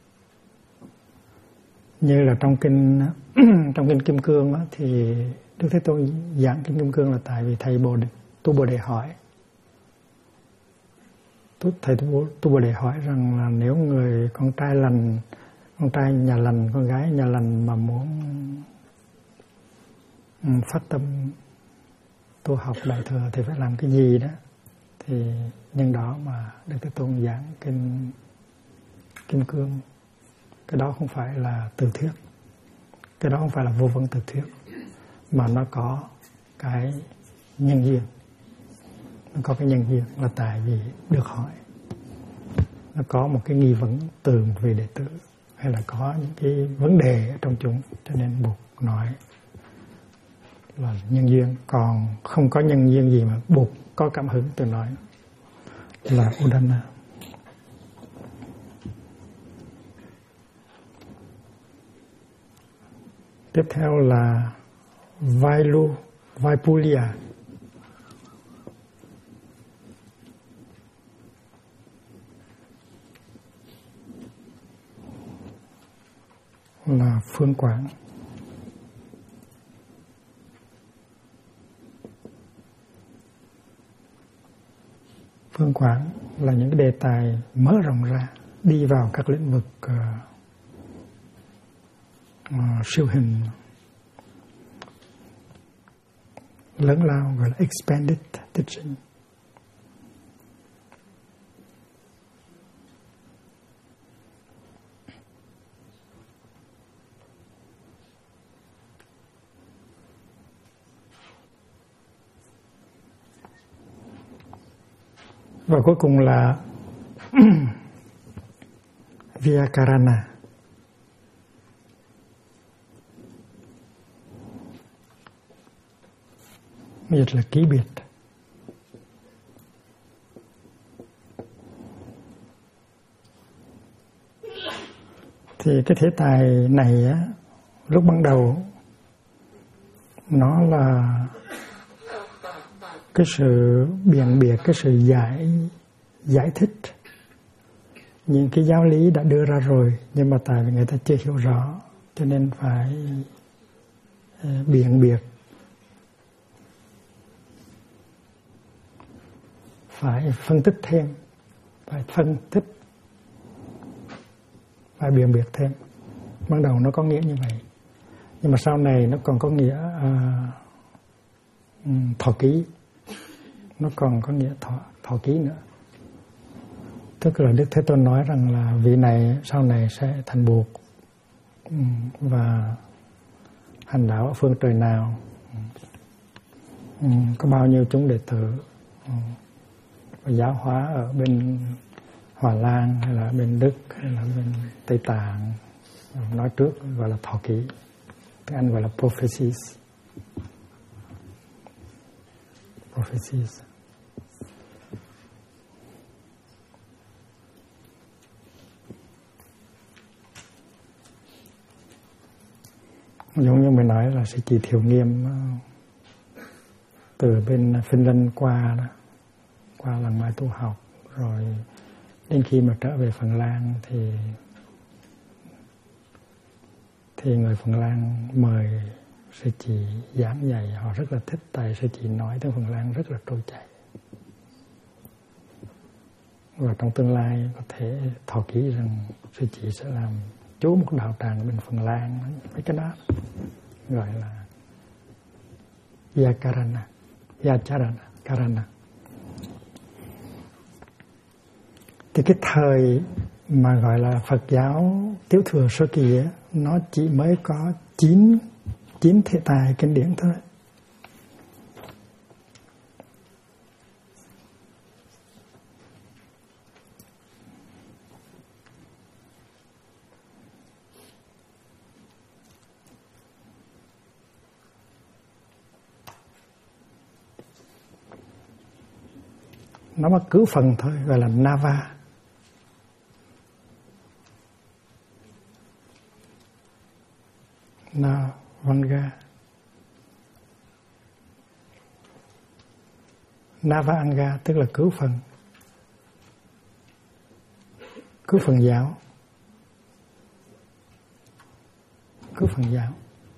Như là trong kinh trong kinh Kim Cương á, thì Đức Thế Tôn giảng kinh Kim Cương là tại vì thầy Tu Bồ Đề hỏi. Thầy Tu Bồ Đề hỏi rằng là nếu người con trai nhà lành, con gái nhà lành mà muốn phát tâm tu học Đại Thừa thì phải làm cái gì đó. Thì nhân đó mà Đức Thế Tôn giảng kinh Kim Cương. Cái đó không phải là từ thuyết, cái đó không phải là vô vấn từ thuyết, mà nó có cái nhân duyên. Nó có cái nhân duyên là tại vì được hỏi, nó có một cái nghi vấn từ một vị đệ tử, hay là có những cái vấn đề ở trong chúng, cho nên buộc nói là nhân duyên. Còn không có nhân duyên gì mà buộc có cảm hứng từ nói là Udana. Tiếp theo là Vaipulia. Là phương quảng. Phương quảng là những cái đề tài mở rộng ra, đi vào các lĩnh vực siêu hình lớn lao, gọi là expanded teaching. Và cuối cùng là Vyakarana. Dịch là ký biệt. Thì cái thể tài này á, lúc ban đầu nó là cái sự biện biệt, cái sự giải thích những cái giáo lý đã đưa ra rồi, nhưng mà tại vì người ta chưa hiểu rõ cho nên phải biện biệt, phải phân tích thêm, phải biện biệt thêm. Ban đầu nó có nghĩa như vậy, nhưng mà sau này nó còn có nghĩa thọ ký, nó còn có nghĩa thọ ký nữa. Tức là Đức Thế Tôn nói rằng là vị này sau này sẽ thành Bụt và hành đạo ở phương trời nào, có bao nhiêu chúng đệ tử, và giáo hóa ở bên Hòa Lan hay là bên Đức hay là bên Tây Tạng. Nói trước gọi là thọ ký, tiếng Anh gọi là prophecies. Giống như mình nói là sẽ chỉ Thiệu Nghiêm từ bên Finland qua làng Mai tu học, rồi đến khi mà trở về Phần Lan thì người Phần Lan mời sư chị giảng dạy, họ rất là thích, tại sư chị nói tiếng Phần Lan rất là trôi chảy. Và trong tương lai có thể thọ ký rằng sư chị sẽ làm chú một đạo tràng ở bên Phần Lan. Mấy cái đó gọi là Vyakarana. Thì cái thời mà gọi là Phật giáo Tiểu thừa sơ kỳ ấy, nó chỉ mới có 9 thể tài kinh điển thôi. nó mới cứu phần thôi, gọi là Nava. Navanga. Navanga tức là cứu phần. Cứu phần giáo. Cứu phần giáo.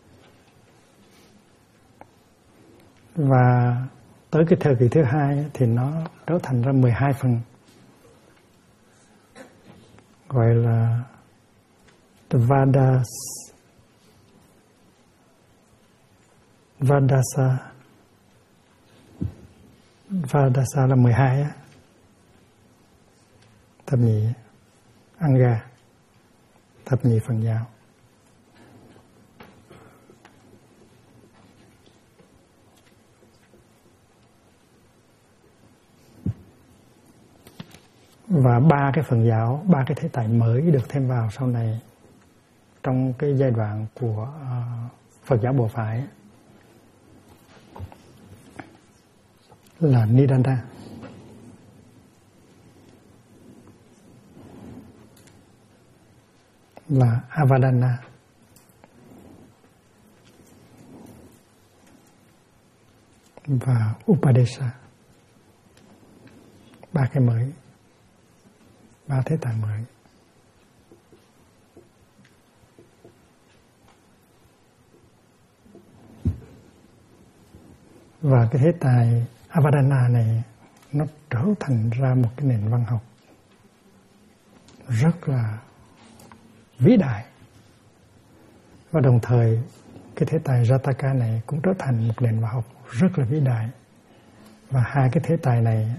Và tới cái thời kỳ thứ hai thì nó trở thành ra 12 phần, gọi là Vadasa là 12 á. Thập nhị Anga, thập nhị phần giáo. Và ba cái phần giáo, ba cái thế tài mới được thêm vào sau này trong cái giai đoạn của Phật giáo Bộ Phái là Nidanda, là Avadana, và Upadesa. Ba cái mới, ba thế tài mới. Và cái thế tài Avadana này nó trở thành ra một cái nền văn học rất là vĩ đại. Và đồng thời cái thế tài Jataka này cũng trở thành một nền văn học rất là vĩ đại. Và hai cái thế tài này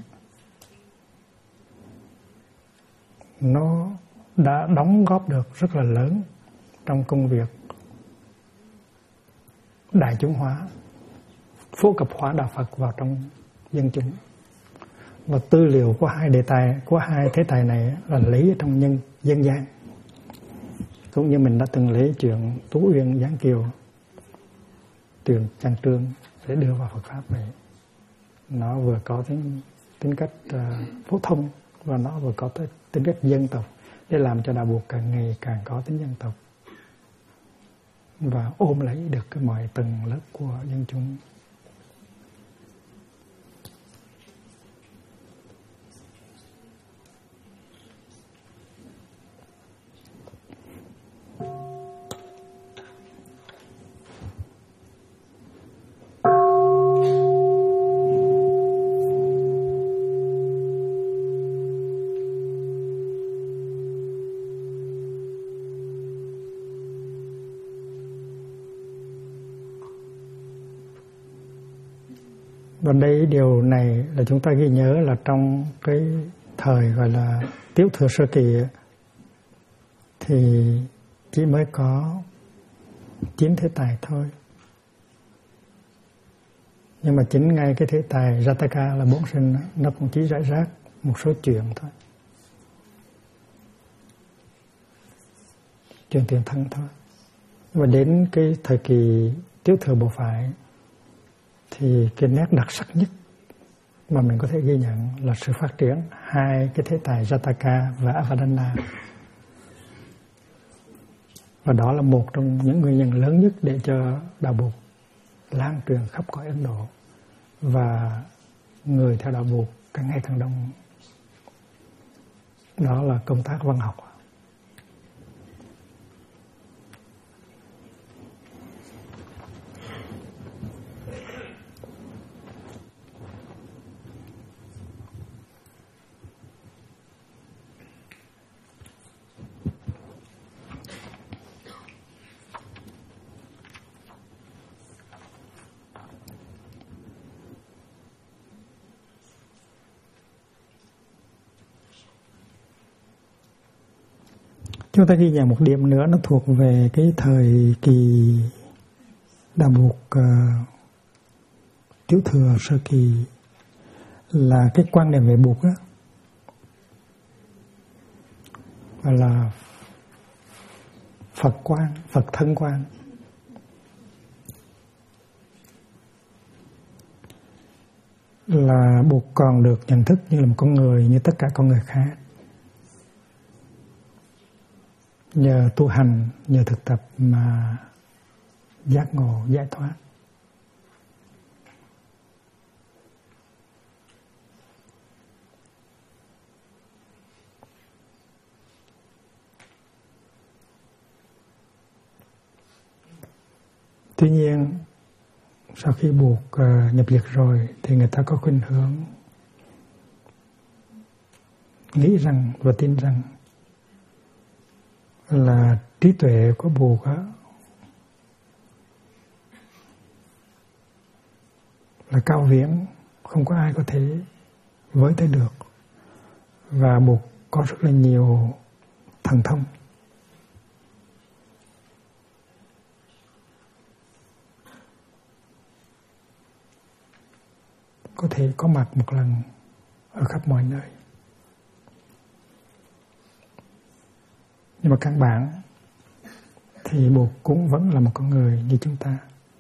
nó đã đóng góp được rất là lớn trong công việc đại chúng hóa, phổ cập hóa đạo Phật vào trong dân chúng. Và tư liệu của hai đề tài, của hai thế tài này là lấy ở trong dân gian. Cũng như mình đã từng lấy chuyện Tú Uyên Giáng Kiều, Tuyền Trang Trương để đưa vào Phật Pháp vậy. Nó vừa có tính cách phổ thông và nó vừa có tính cách dân tộc để làm cho đạo Phật càng ngày càng có tính dân tộc và ôm lấy được cái mọi tầng lớp của dân chúng. Và đây điều này là chúng ta ghi nhớ là trong cái thời gọi là Tiểu Thừa Sơ Kỳ thì chỉ mới có 9 thế tài thôi. Nhưng mà chính ngay cái thế tài Jataka là bốn sinh nó cũng chỉ rải rác một số chuyện thôi. Chuyện tiền thân thôi. Và đến cái thời kỳ Tiểu Thừa Bộ Phái thì cái nét đặc sắc nhất mà mình có thể ghi nhận là sự phát triển hai cái thế tài Jataka và Avadana. Và đó là một trong những nguyên nhân lớn nhất để cho đạo Phật lan truyền khắp cõi Ấn Độ và người theo đạo Phật càng ngày càng đông. Đó là công tác văn học. Chúng ta ghi nhận một điểm nữa, nó thuộc về cái thời kỳ đạo Phật Tiểu Thừa Sơ Kỳ, là cái quan niệm về Phật đó, gọi là Phật quan, Phật thân quan. là buộc còn được nhận thức như là một con người như tất cả con người khác. Nhờ tu hành, nhờ thực tập mà giác ngộ, giải thoát. Tuy nhiên, sau khi buộc nhập liệt rồi thì người ta có khuynh hướng nghĩ rằng và tin rằng là trí tuệ của buộc là cao viễn, không có ai có thể với tới được, và buộc có rất là nhiều thần thông. Có thể có mặt một lần ở khắp mọi nơi. Nhưng mà căn bản thì buộc cũng vẫn là một con người như chúng ta.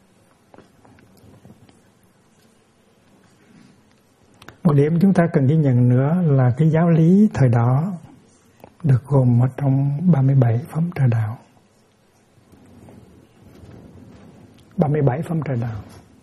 Một điểm chúng ta cần ghi nhận nữa là cái giáo lý thời đó được gồm ở trong 37 phẩm trà đạo. 37 phẩm trà đạo.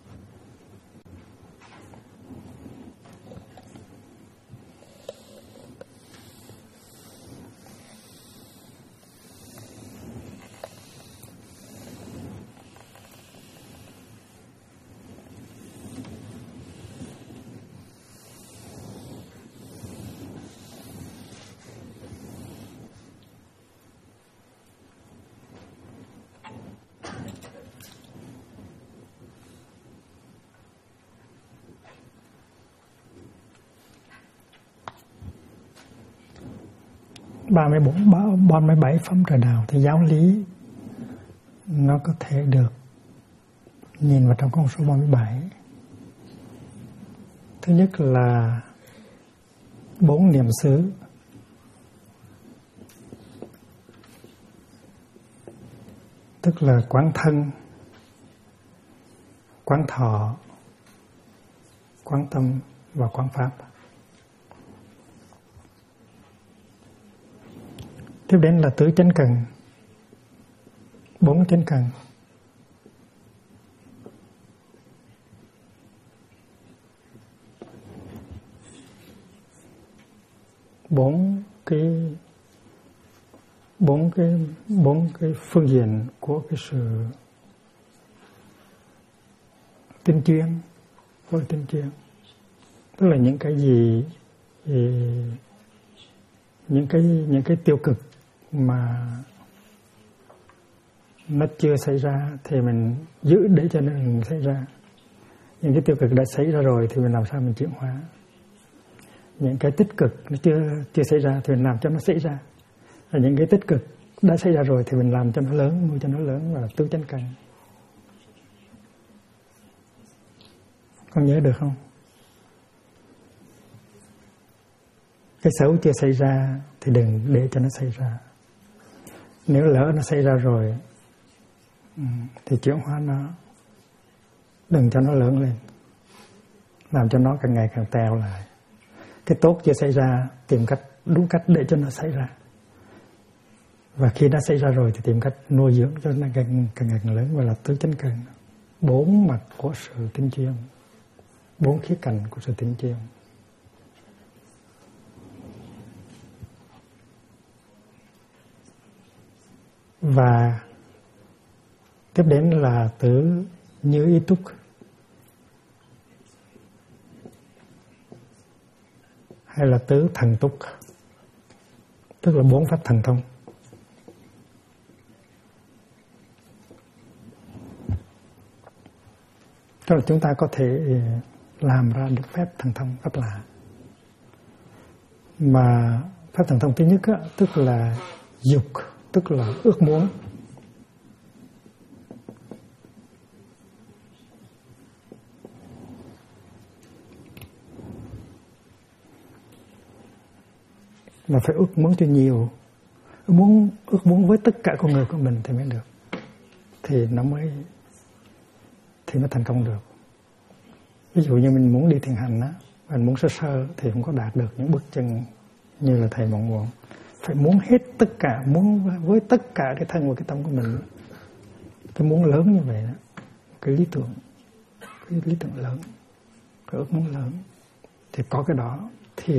ba mươi bảy phẩm trà đạo thì giáo lý nó có thể được nhìn vào trong con số 37. Thứ nhất là 4 niệm xứ, tức là quán thân, quán thọ, quán tâm và quán pháp. Tiếp đến là tứ chánh cần, 4 chánh cần. Bốn cái phương diện của cái sự tinh chuyên, của tinh chuyên, tức là những cái gì, những cái tiêu cực mà nó chưa xảy ra thì mình giữ để cho nó đừng xảy ra. Những cái tiêu cực đã xảy ra rồi thì mình làm sao mình chuyển hóa. Những cái tích cực nó chưa xảy ra thì mình làm cho nó xảy ra. Và những cái tích cực đã xảy ra rồi thì mình làm cho nó lớn, nuôi cho nó lớn, và tứ chánh cần. Con nhớ được không? Cái xấu chưa xảy ra thì đừng để cho nó xảy ra. Nếu lỡ nó xảy ra rồi thì chuyển hóa nó, đừng cho nó lớn lên, làm cho nó càng ngày càng teo lại. Cái tốt chưa xảy ra, tìm cách đúng cách để cho nó xảy ra. Và khi đã xảy ra rồi thì tìm cách nuôi dưỡng cho nó càng ngày càng lớn, và là tứ chánh cần. 4 mặt của sự tinh chuyên, 4 khía cạnh của sự tinh chuyên. Và tiếp đến là tứ như ý túc, hay là tứ thần túc, tức là 4 pháp thần thông. Tức là chúng ta có thể làm ra được phép thần thông rất lạ. Mà phép thần thông thứ nhất á, tức là dục, tức là ước muốn. Mà phải ước muốn cho nhiều, ước muốn với tất cả con người của mình thì mới được, thì nó thành công được. Ví dụ như mình muốn đi thiền hành á, mình muốn sơ sơ thì không có đạt được những bước chân như là thầy mong muốn. Phải muốn hết tất cả, muốn với tất cả cái thân và cái tâm của mình. Cái muốn lớn như vậy đó, cái lý tưởng lớn, cái ước muốn lớn, thì có cái đó thì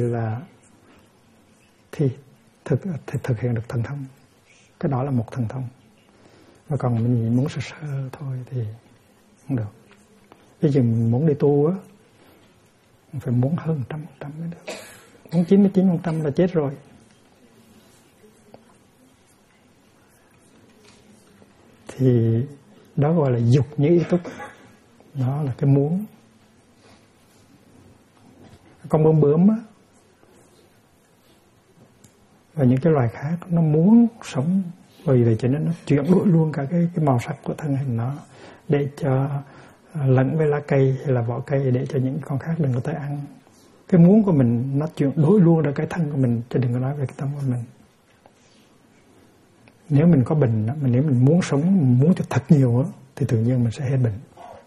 thực hiện được thần thông. Cái đó là một thần thông. Và còn mình muốn sơ sơ thôi thì không được. Ví dụ mình muốn đi tu á, phải muốn hơn 100% mới được. Muốn 99% là chết rồi. Thì đó gọi là dục như ý túc. Đó là cái muốn. Con bướm á, và những cái loài khác nó muốn sống, vì vậy cho nên nó chuyển đổi luôn cả cái màu sắc của thân hình nó để cho lẫn với lá cây hay là vỏ cây để cho những con khác đừng có tới ăn. Cái muốn của mình nó chuyển đổi luôn ra cái thân của mình, chứ đừng có nói về cái tâm của mình. Nếu mình có bệnh, nếu mình muốn sống, mình muốn cho thật nhiều á, thì tự nhiên mình sẽ hết bệnh.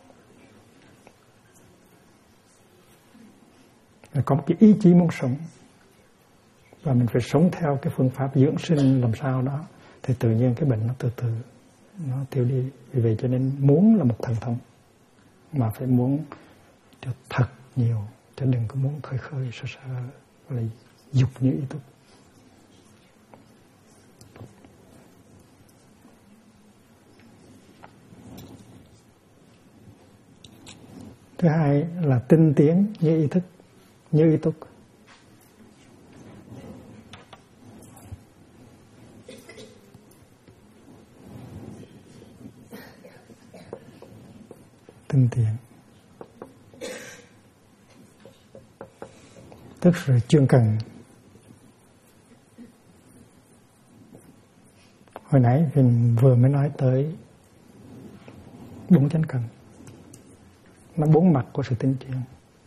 Có một cái ý chí muốn sống, và mình phải sống theo cái phương pháp dưỡng sinh làm sao đó, thì tự nhiên cái bệnh nó từ từ nó tiêu đi. Vì vậy cho nên muốn là một thần thông, mà phải muốn cho thật nhiều, chứ đừng có muốn khơi khơi sơ sơ, gọi là dục như ý túc. Thứ hai là tinh tiến như ý thức, như ý túc. Tinh tiến tức là chuyên cần. Hồi nãy mình vừa mới nói tới 4 chánh cần, nó 4 mặt của sự tinh chuyên.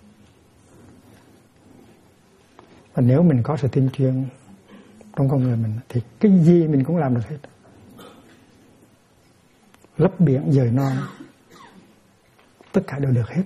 Và nếu mình có sự tinh chuyên trong con người mình thì cái gì mình cũng làm được hết. Lấp biển dời non, tất cả đều được hết.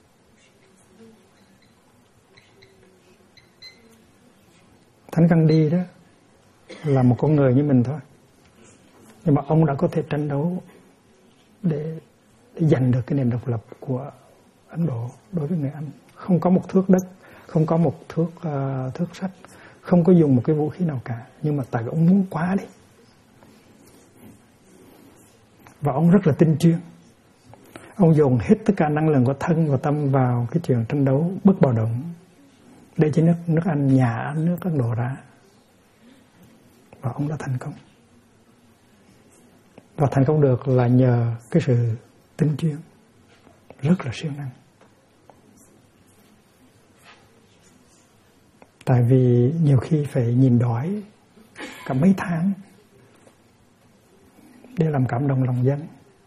Thánh Gandhi đó là một con người như mình thôi, nhưng mà ông đã có thể tranh đấu để giành được cái nền độc lập của Ấn Độ đối với người Anh. Không có một thước đất, không có một thước sắt, không có dùng một cái vũ khí nào cả, nhưng mà tại vì ông muốn quá đi. Và ông rất là tinh chuyên. Ông dồn hết tất cả năng lượng của thân và tâm vào cái chuyện tranh đấu bất bạo động để cho nước Anh nhả nước Ấn Độ ra. Và ông đã thành công. Và thành công được là nhờ cái sự tinh chuyên rất là siêng năng. Tại vì nhiều khi phải nhìn đói cả mấy tháng để làm cảm động lòng dân,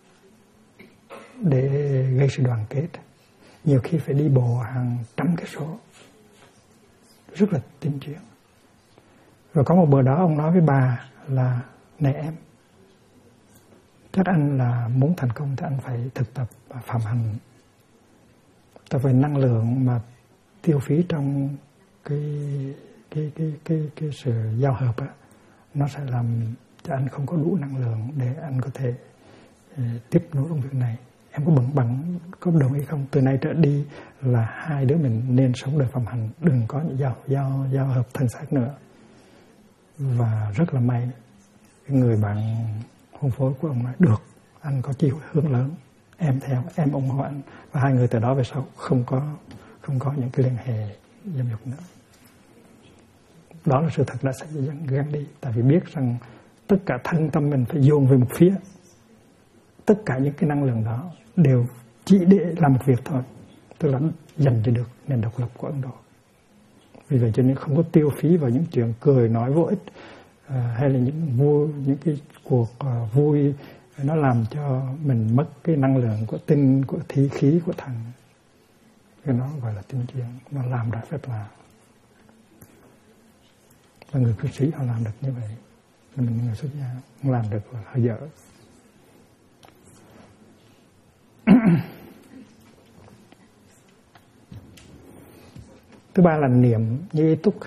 để gây sự đoàn kết. Nhiều khi phải đi bộ hàng trăm cây số, rất là tinh chuyên. Rồi có một bữa đó ông nói với bà là: này em, chắc anh là muốn thành công thì anh phải thực tập phạm hành. Tại vì năng lượng mà tiêu phí trong cái sự giao hợp á, nó sẽ làm cho anh không có đủ năng lượng để anh có thể tiếp nối công việc này. Em có đồng ý không? Từ nay trở đi là hai đứa mình nên sống đời phạm hành, đừng có giao hợp thân xác nữa. Và rất là may, cái người bạn hôn phối của ông nói: được, anh có chiều hướng lớn, em theo, em ủng hộ anh. Và hai người từ đó về sau không có những cái liên hệ dâm dục nữa. Đó là sự thật đã xảy ra gắn đi. Tại vì biết rằng tất cả thân tâm mình phải dồn về một phía. Tất cả những cái năng lượng đó đều chỉ để làm một việc thôi, tức là dành cho được nền độc lập của Ấn Độ. Vì vậy cho nên không có tiêu phí vào những chuyện cười nói vô ích, hay là những cái cuộc vui nó làm cho mình mất cái năng lượng của tinh, của khí khí, của thần. Cái nó gọi là tinh chuyên, nó làm ra phép lạ. Và người cư sĩ họ làm được như vậy, mình người xuất gia không làm được là hơi dở. Thứ ba là niệm như ý túc.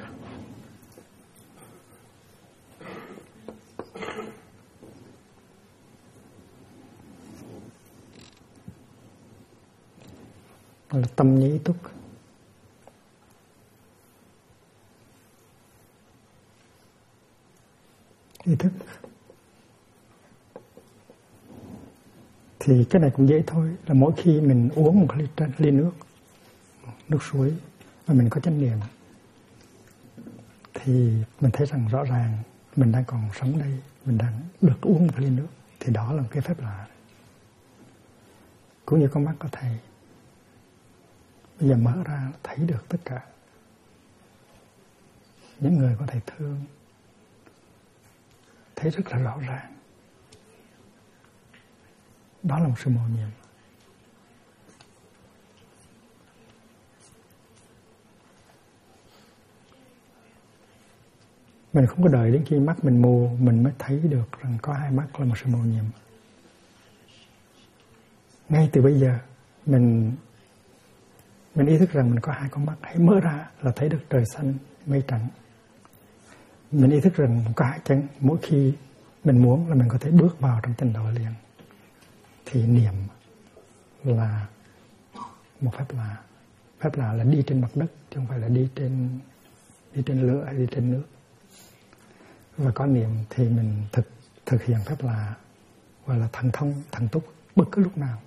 Là tâm như ý túc. Ý thức. Thì cái này cũng dễ thôi, là mỗi khi mình uống một ly nước suối mà mình có chánh niệm thì mình thấy rằng rõ ràng mình đang còn sống đây, mình đang được uống một ly nước, thì đó là một cái phép lạ. Cũng như con mắt có thầy, bây giờ mở ra thấy được tất cả những người có thầy thương, thấy rất là rõ ràng. Đó là một sự mầu nhiệm. Mình không có đợi đến khi mắt mình mù mình mới thấy được rằng có hai mắt là một sự mầu nhiệm. Ngay từ bây giờ mình ý thức rằng mình có hai con mắt, hãy mở ra là thấy được trời xanh mây trắng. Mình ý thức rằng có hai chân, mỗi khi mình muốn là mình có thể bước vào trong tịnh độ liền. Thì niệm là một phép lạ. Phép lạ là đi trên mặt đất chứ không phải là đi trên lửa hay đi trên nước. Và có niệm thì mình thực hiện phép lạ, gọi là thần thông, thần túc bất cứ lúc nào.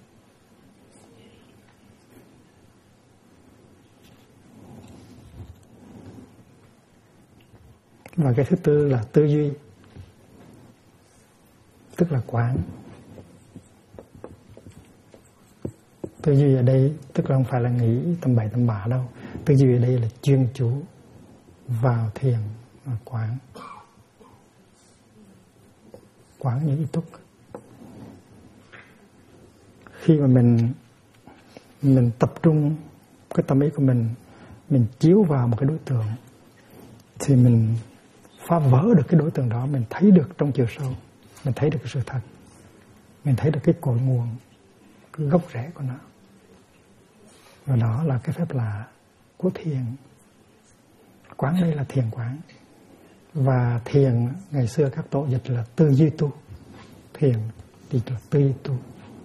Và cái thứ tư là tư duy, tức là quán. Tư duy ở đây tức là không phải là nghĩ tầm bậy tầm bạ đâu. Tư duy ở đây là chuyên chú vào thiền và quán. Quán như ý túc. Khi mà mình tập trung cái tâm ý của mình chiếu vào một cái đối tượng thì mình phá vỡ được cái đối tượng đó, mình thấy được trong chiều sâu, mình thấy được cái sự thật, mình thấy được cái cội nguồn, cái gốc rễ của nó. Và đó là cái phép lạ của thiền. Quán đây là thiền quán. Và thiền ngày xưa các tổ dịch là tư duy tu. Thiền thì là tư duy tu.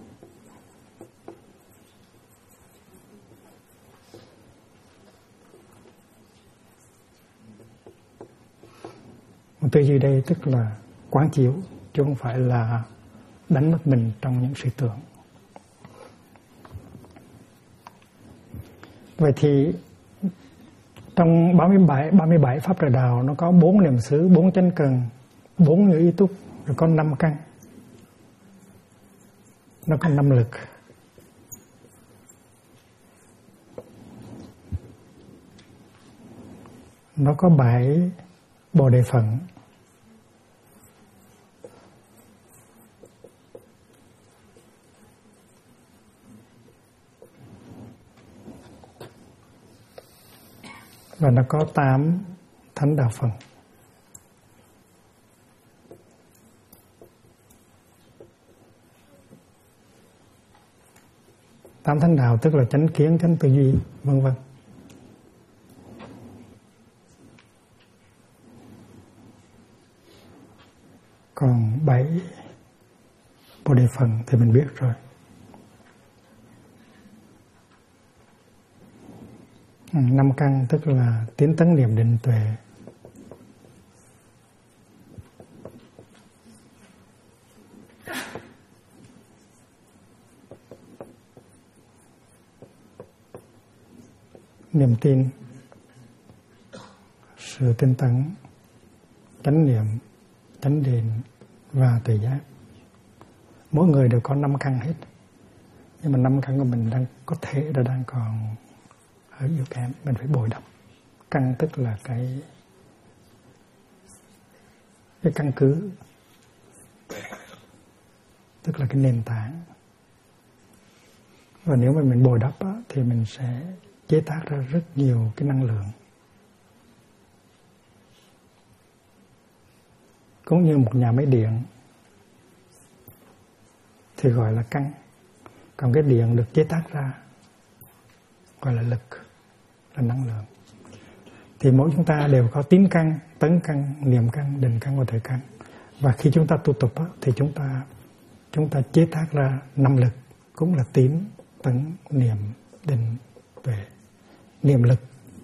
Tư duy đây tức là quán chiếu, chứ không phải là đánh mất mình trong những sự tưởng. Vậy thì trong 37 pháp trời đạo nó có 4 niệm xứ, 4 chánh cần, 4 như ý túc, rồi có 5 căn. Nó có 5 lực. Nó có 7 bồ đề phận. Và nó có 8 thánh đạo phần. Tám thánh đạo tức là chánh kiến, chánh tư duy, vân vân. Còn 7 bồ đề phần thì mình biết rồi. Năm căn tức là tiến tấn niệm định tuệ. Niềm tin, sự tinh tấn, chánh niệm, chánh định và tuệ giác. Mỗi người đều có 5 căn hết. Nhưng mà 5 căn của mình có thể đang còn hơi yếu kém, mình phải bồi đắp. Căn tức là cái căn cứ, tức là cái nền tảng. Và nếu mà mình bồi đắp á, thì mình sẽ chế tác ra rất nhiều cái năng lượng. Cũng như một nhà máy điện thì gọi là căn. Còn cái điện được chế tác ra gọi là lực, là năng lượng. thì mỗi chúng ta đều có tín căn, tấn căn, niệm căn, định căn và tuệ căn. Và khi chúng ta tu tập thì chúng ta chế tác ra 5 lực, cũng là tín, tấn, niệm, định, tuệ. Niệm lực.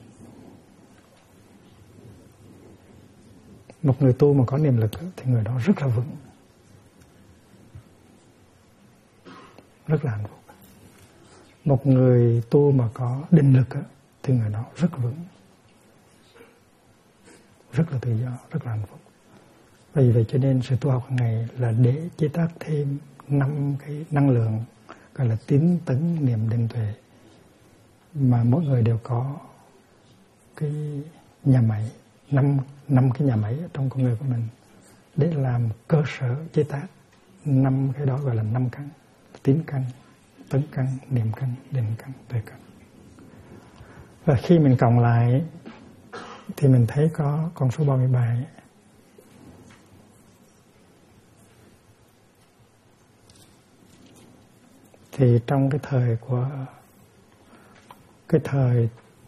Một người tu mà có niệm lực thì người đó rất là vững, rất là hạnh phúc. Một người tu mà có định lực thì người đó rất vững, rất là tự do, rất là hạnh phúc. Vì vậy cho nên sự tu học hàng ngày là để chế tác thêm 5 cái năng lượng gọi là tín, tấn, niệm, định, tuệ, mà mỗi người đều có cái nhà máy, 5 cái nhà máy trong con người của mình để làm cơ sở chế tác 5 cái đó, gọi là 5 căn: tín căn, tấn căn, niệm căn, định căn, tuệ căn. Và khi mình cộng lại thì mình thấy có con số 37. Thì trong cái thời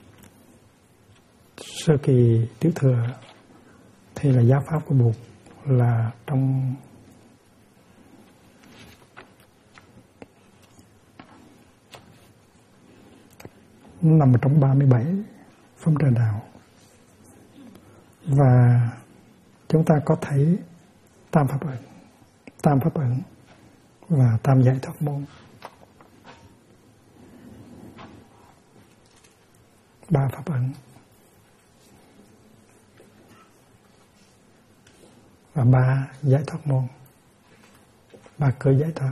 sơ kỳ tiểu thừa thì là giáo pháp của Bụt là trong nằm trong 37 phong trần đạo. Và chúng ta có thấy tam pháp ẩn và tam giải thoát môn, 3 pháp ẩn và 3 giải thoát môn, 3 cơ giải thoát.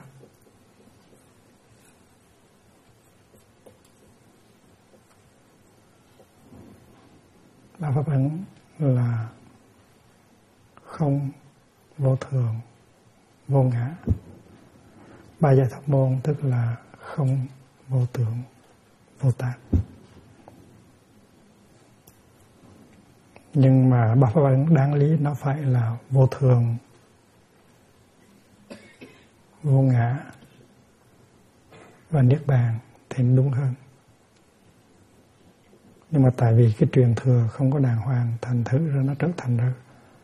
Ba pháp ẩn là không, vô thường, vô ngã. 3 giải thoát môn tức là không, vô tưởng, vô tác. Nhưng mà 3 pháp ẩn đáng lý nó phải là vô thường, vô ngã và niết bàn thì đúng hơn. Nhưng mà tại vì cái truyền thừa không có đàng hoàng, thành thử ra nó trở thành ra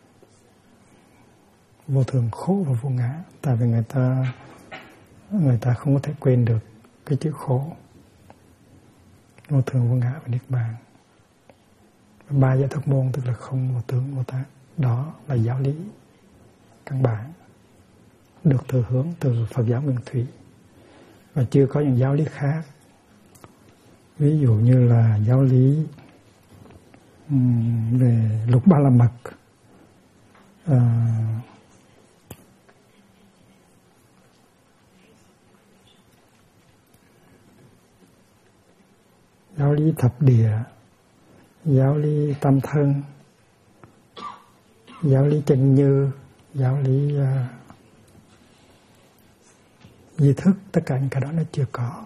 vô thường, khổ và vô ngã. Tại vì người ta không có thể quên được cái chữ khổ, vô thường, vô ngã và niết bàn. 3 giải thoát môn tức là không, vô tưởng, vô tác. Đó là giáo lý căn bản được thừa hưởng từ Phật giáo Nguyên Thủy, và chưa có những giáo lý khác. Ví dụ như là giáo lý về lục ba la mật, giáo lý thập địa, giáo lý tam thân, giáo lý chân như, giáo lý di thức, tất cả những cái đó nó chưa có.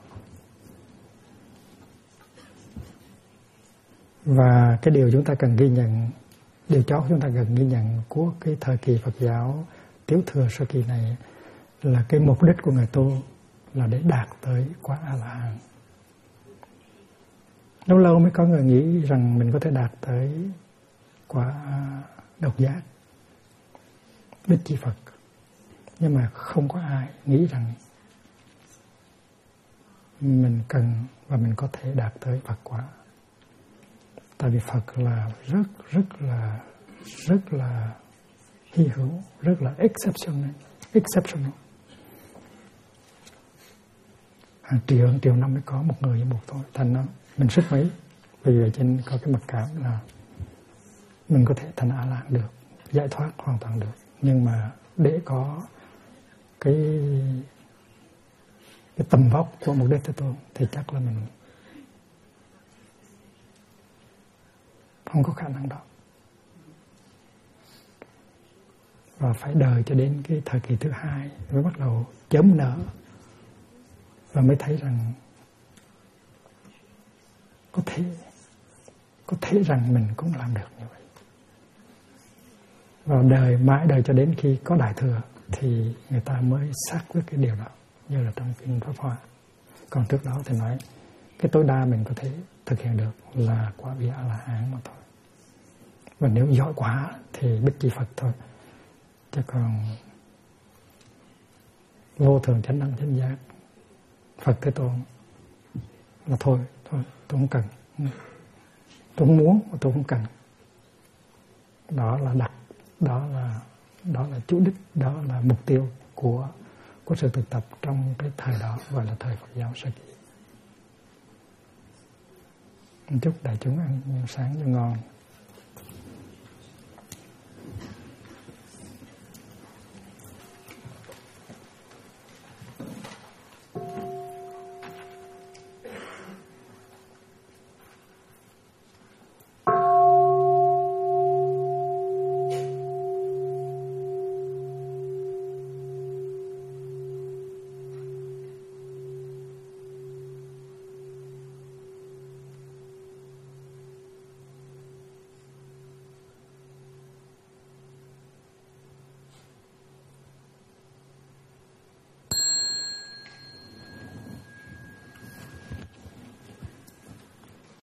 Và cái điều chúng ta cần ghi nhận, điều chót chúng ta cần ghi nhận của cái thời kỳ Phật giáo tiểu thừa sơ kỳ này là cái mục đích của người tu là để đạt tới quả A-la-hán. Lâu lâu mới có người nghĩ rằng mình có thể đạt tới quả độc giác, đích chi Phật. Nhưng mà không có ai nghĩ rằng mình cần và mình có thể đạt tới Phật quả. Tại vì Phật là rất là hy hữu, rất là exceptional. Hàng triệu năm mới có một người với một thôi. Thành nó mình sức mấy. Vì vậy trên có cái mặc cảm là mình có thể thành A-la-hán được, giải thoát hoàn toàn được. Nhưng mà để có cái tầm vóc của một Đức Thế Tôn thì chắc là mình không có khả năng đó. Và phải đợi cho đến cái thời kỳ thứ hai mới bắt đầu chớm nở và mới thấy rằng có thể rằng mình cũng làm được như vậy. Và mãi đời cho đến khi có Đại Thừa thì người ta mới xác quyết cái điều đó, như là trong kinh Pháp Hoa. Còn trước đó thì nói cái tối đa mình có thể thực hiện được là quả vị A-la-hán mà thôi. Và nếu giỏi quá thì Bích Chi Phật thôi. Chứ còn vô thường chánh đẳng chánh giác, Phật Thế Tôn là thôi tôi không cần, tôi không muốn, tôi không cần. Đó là đó là chủ đích, đó là mục tiêu của sự thực tập trong cái thời đó, gọi là thời Phật giáo sơ kỳ. Chúc đại chúng ăn sáng cho ngon.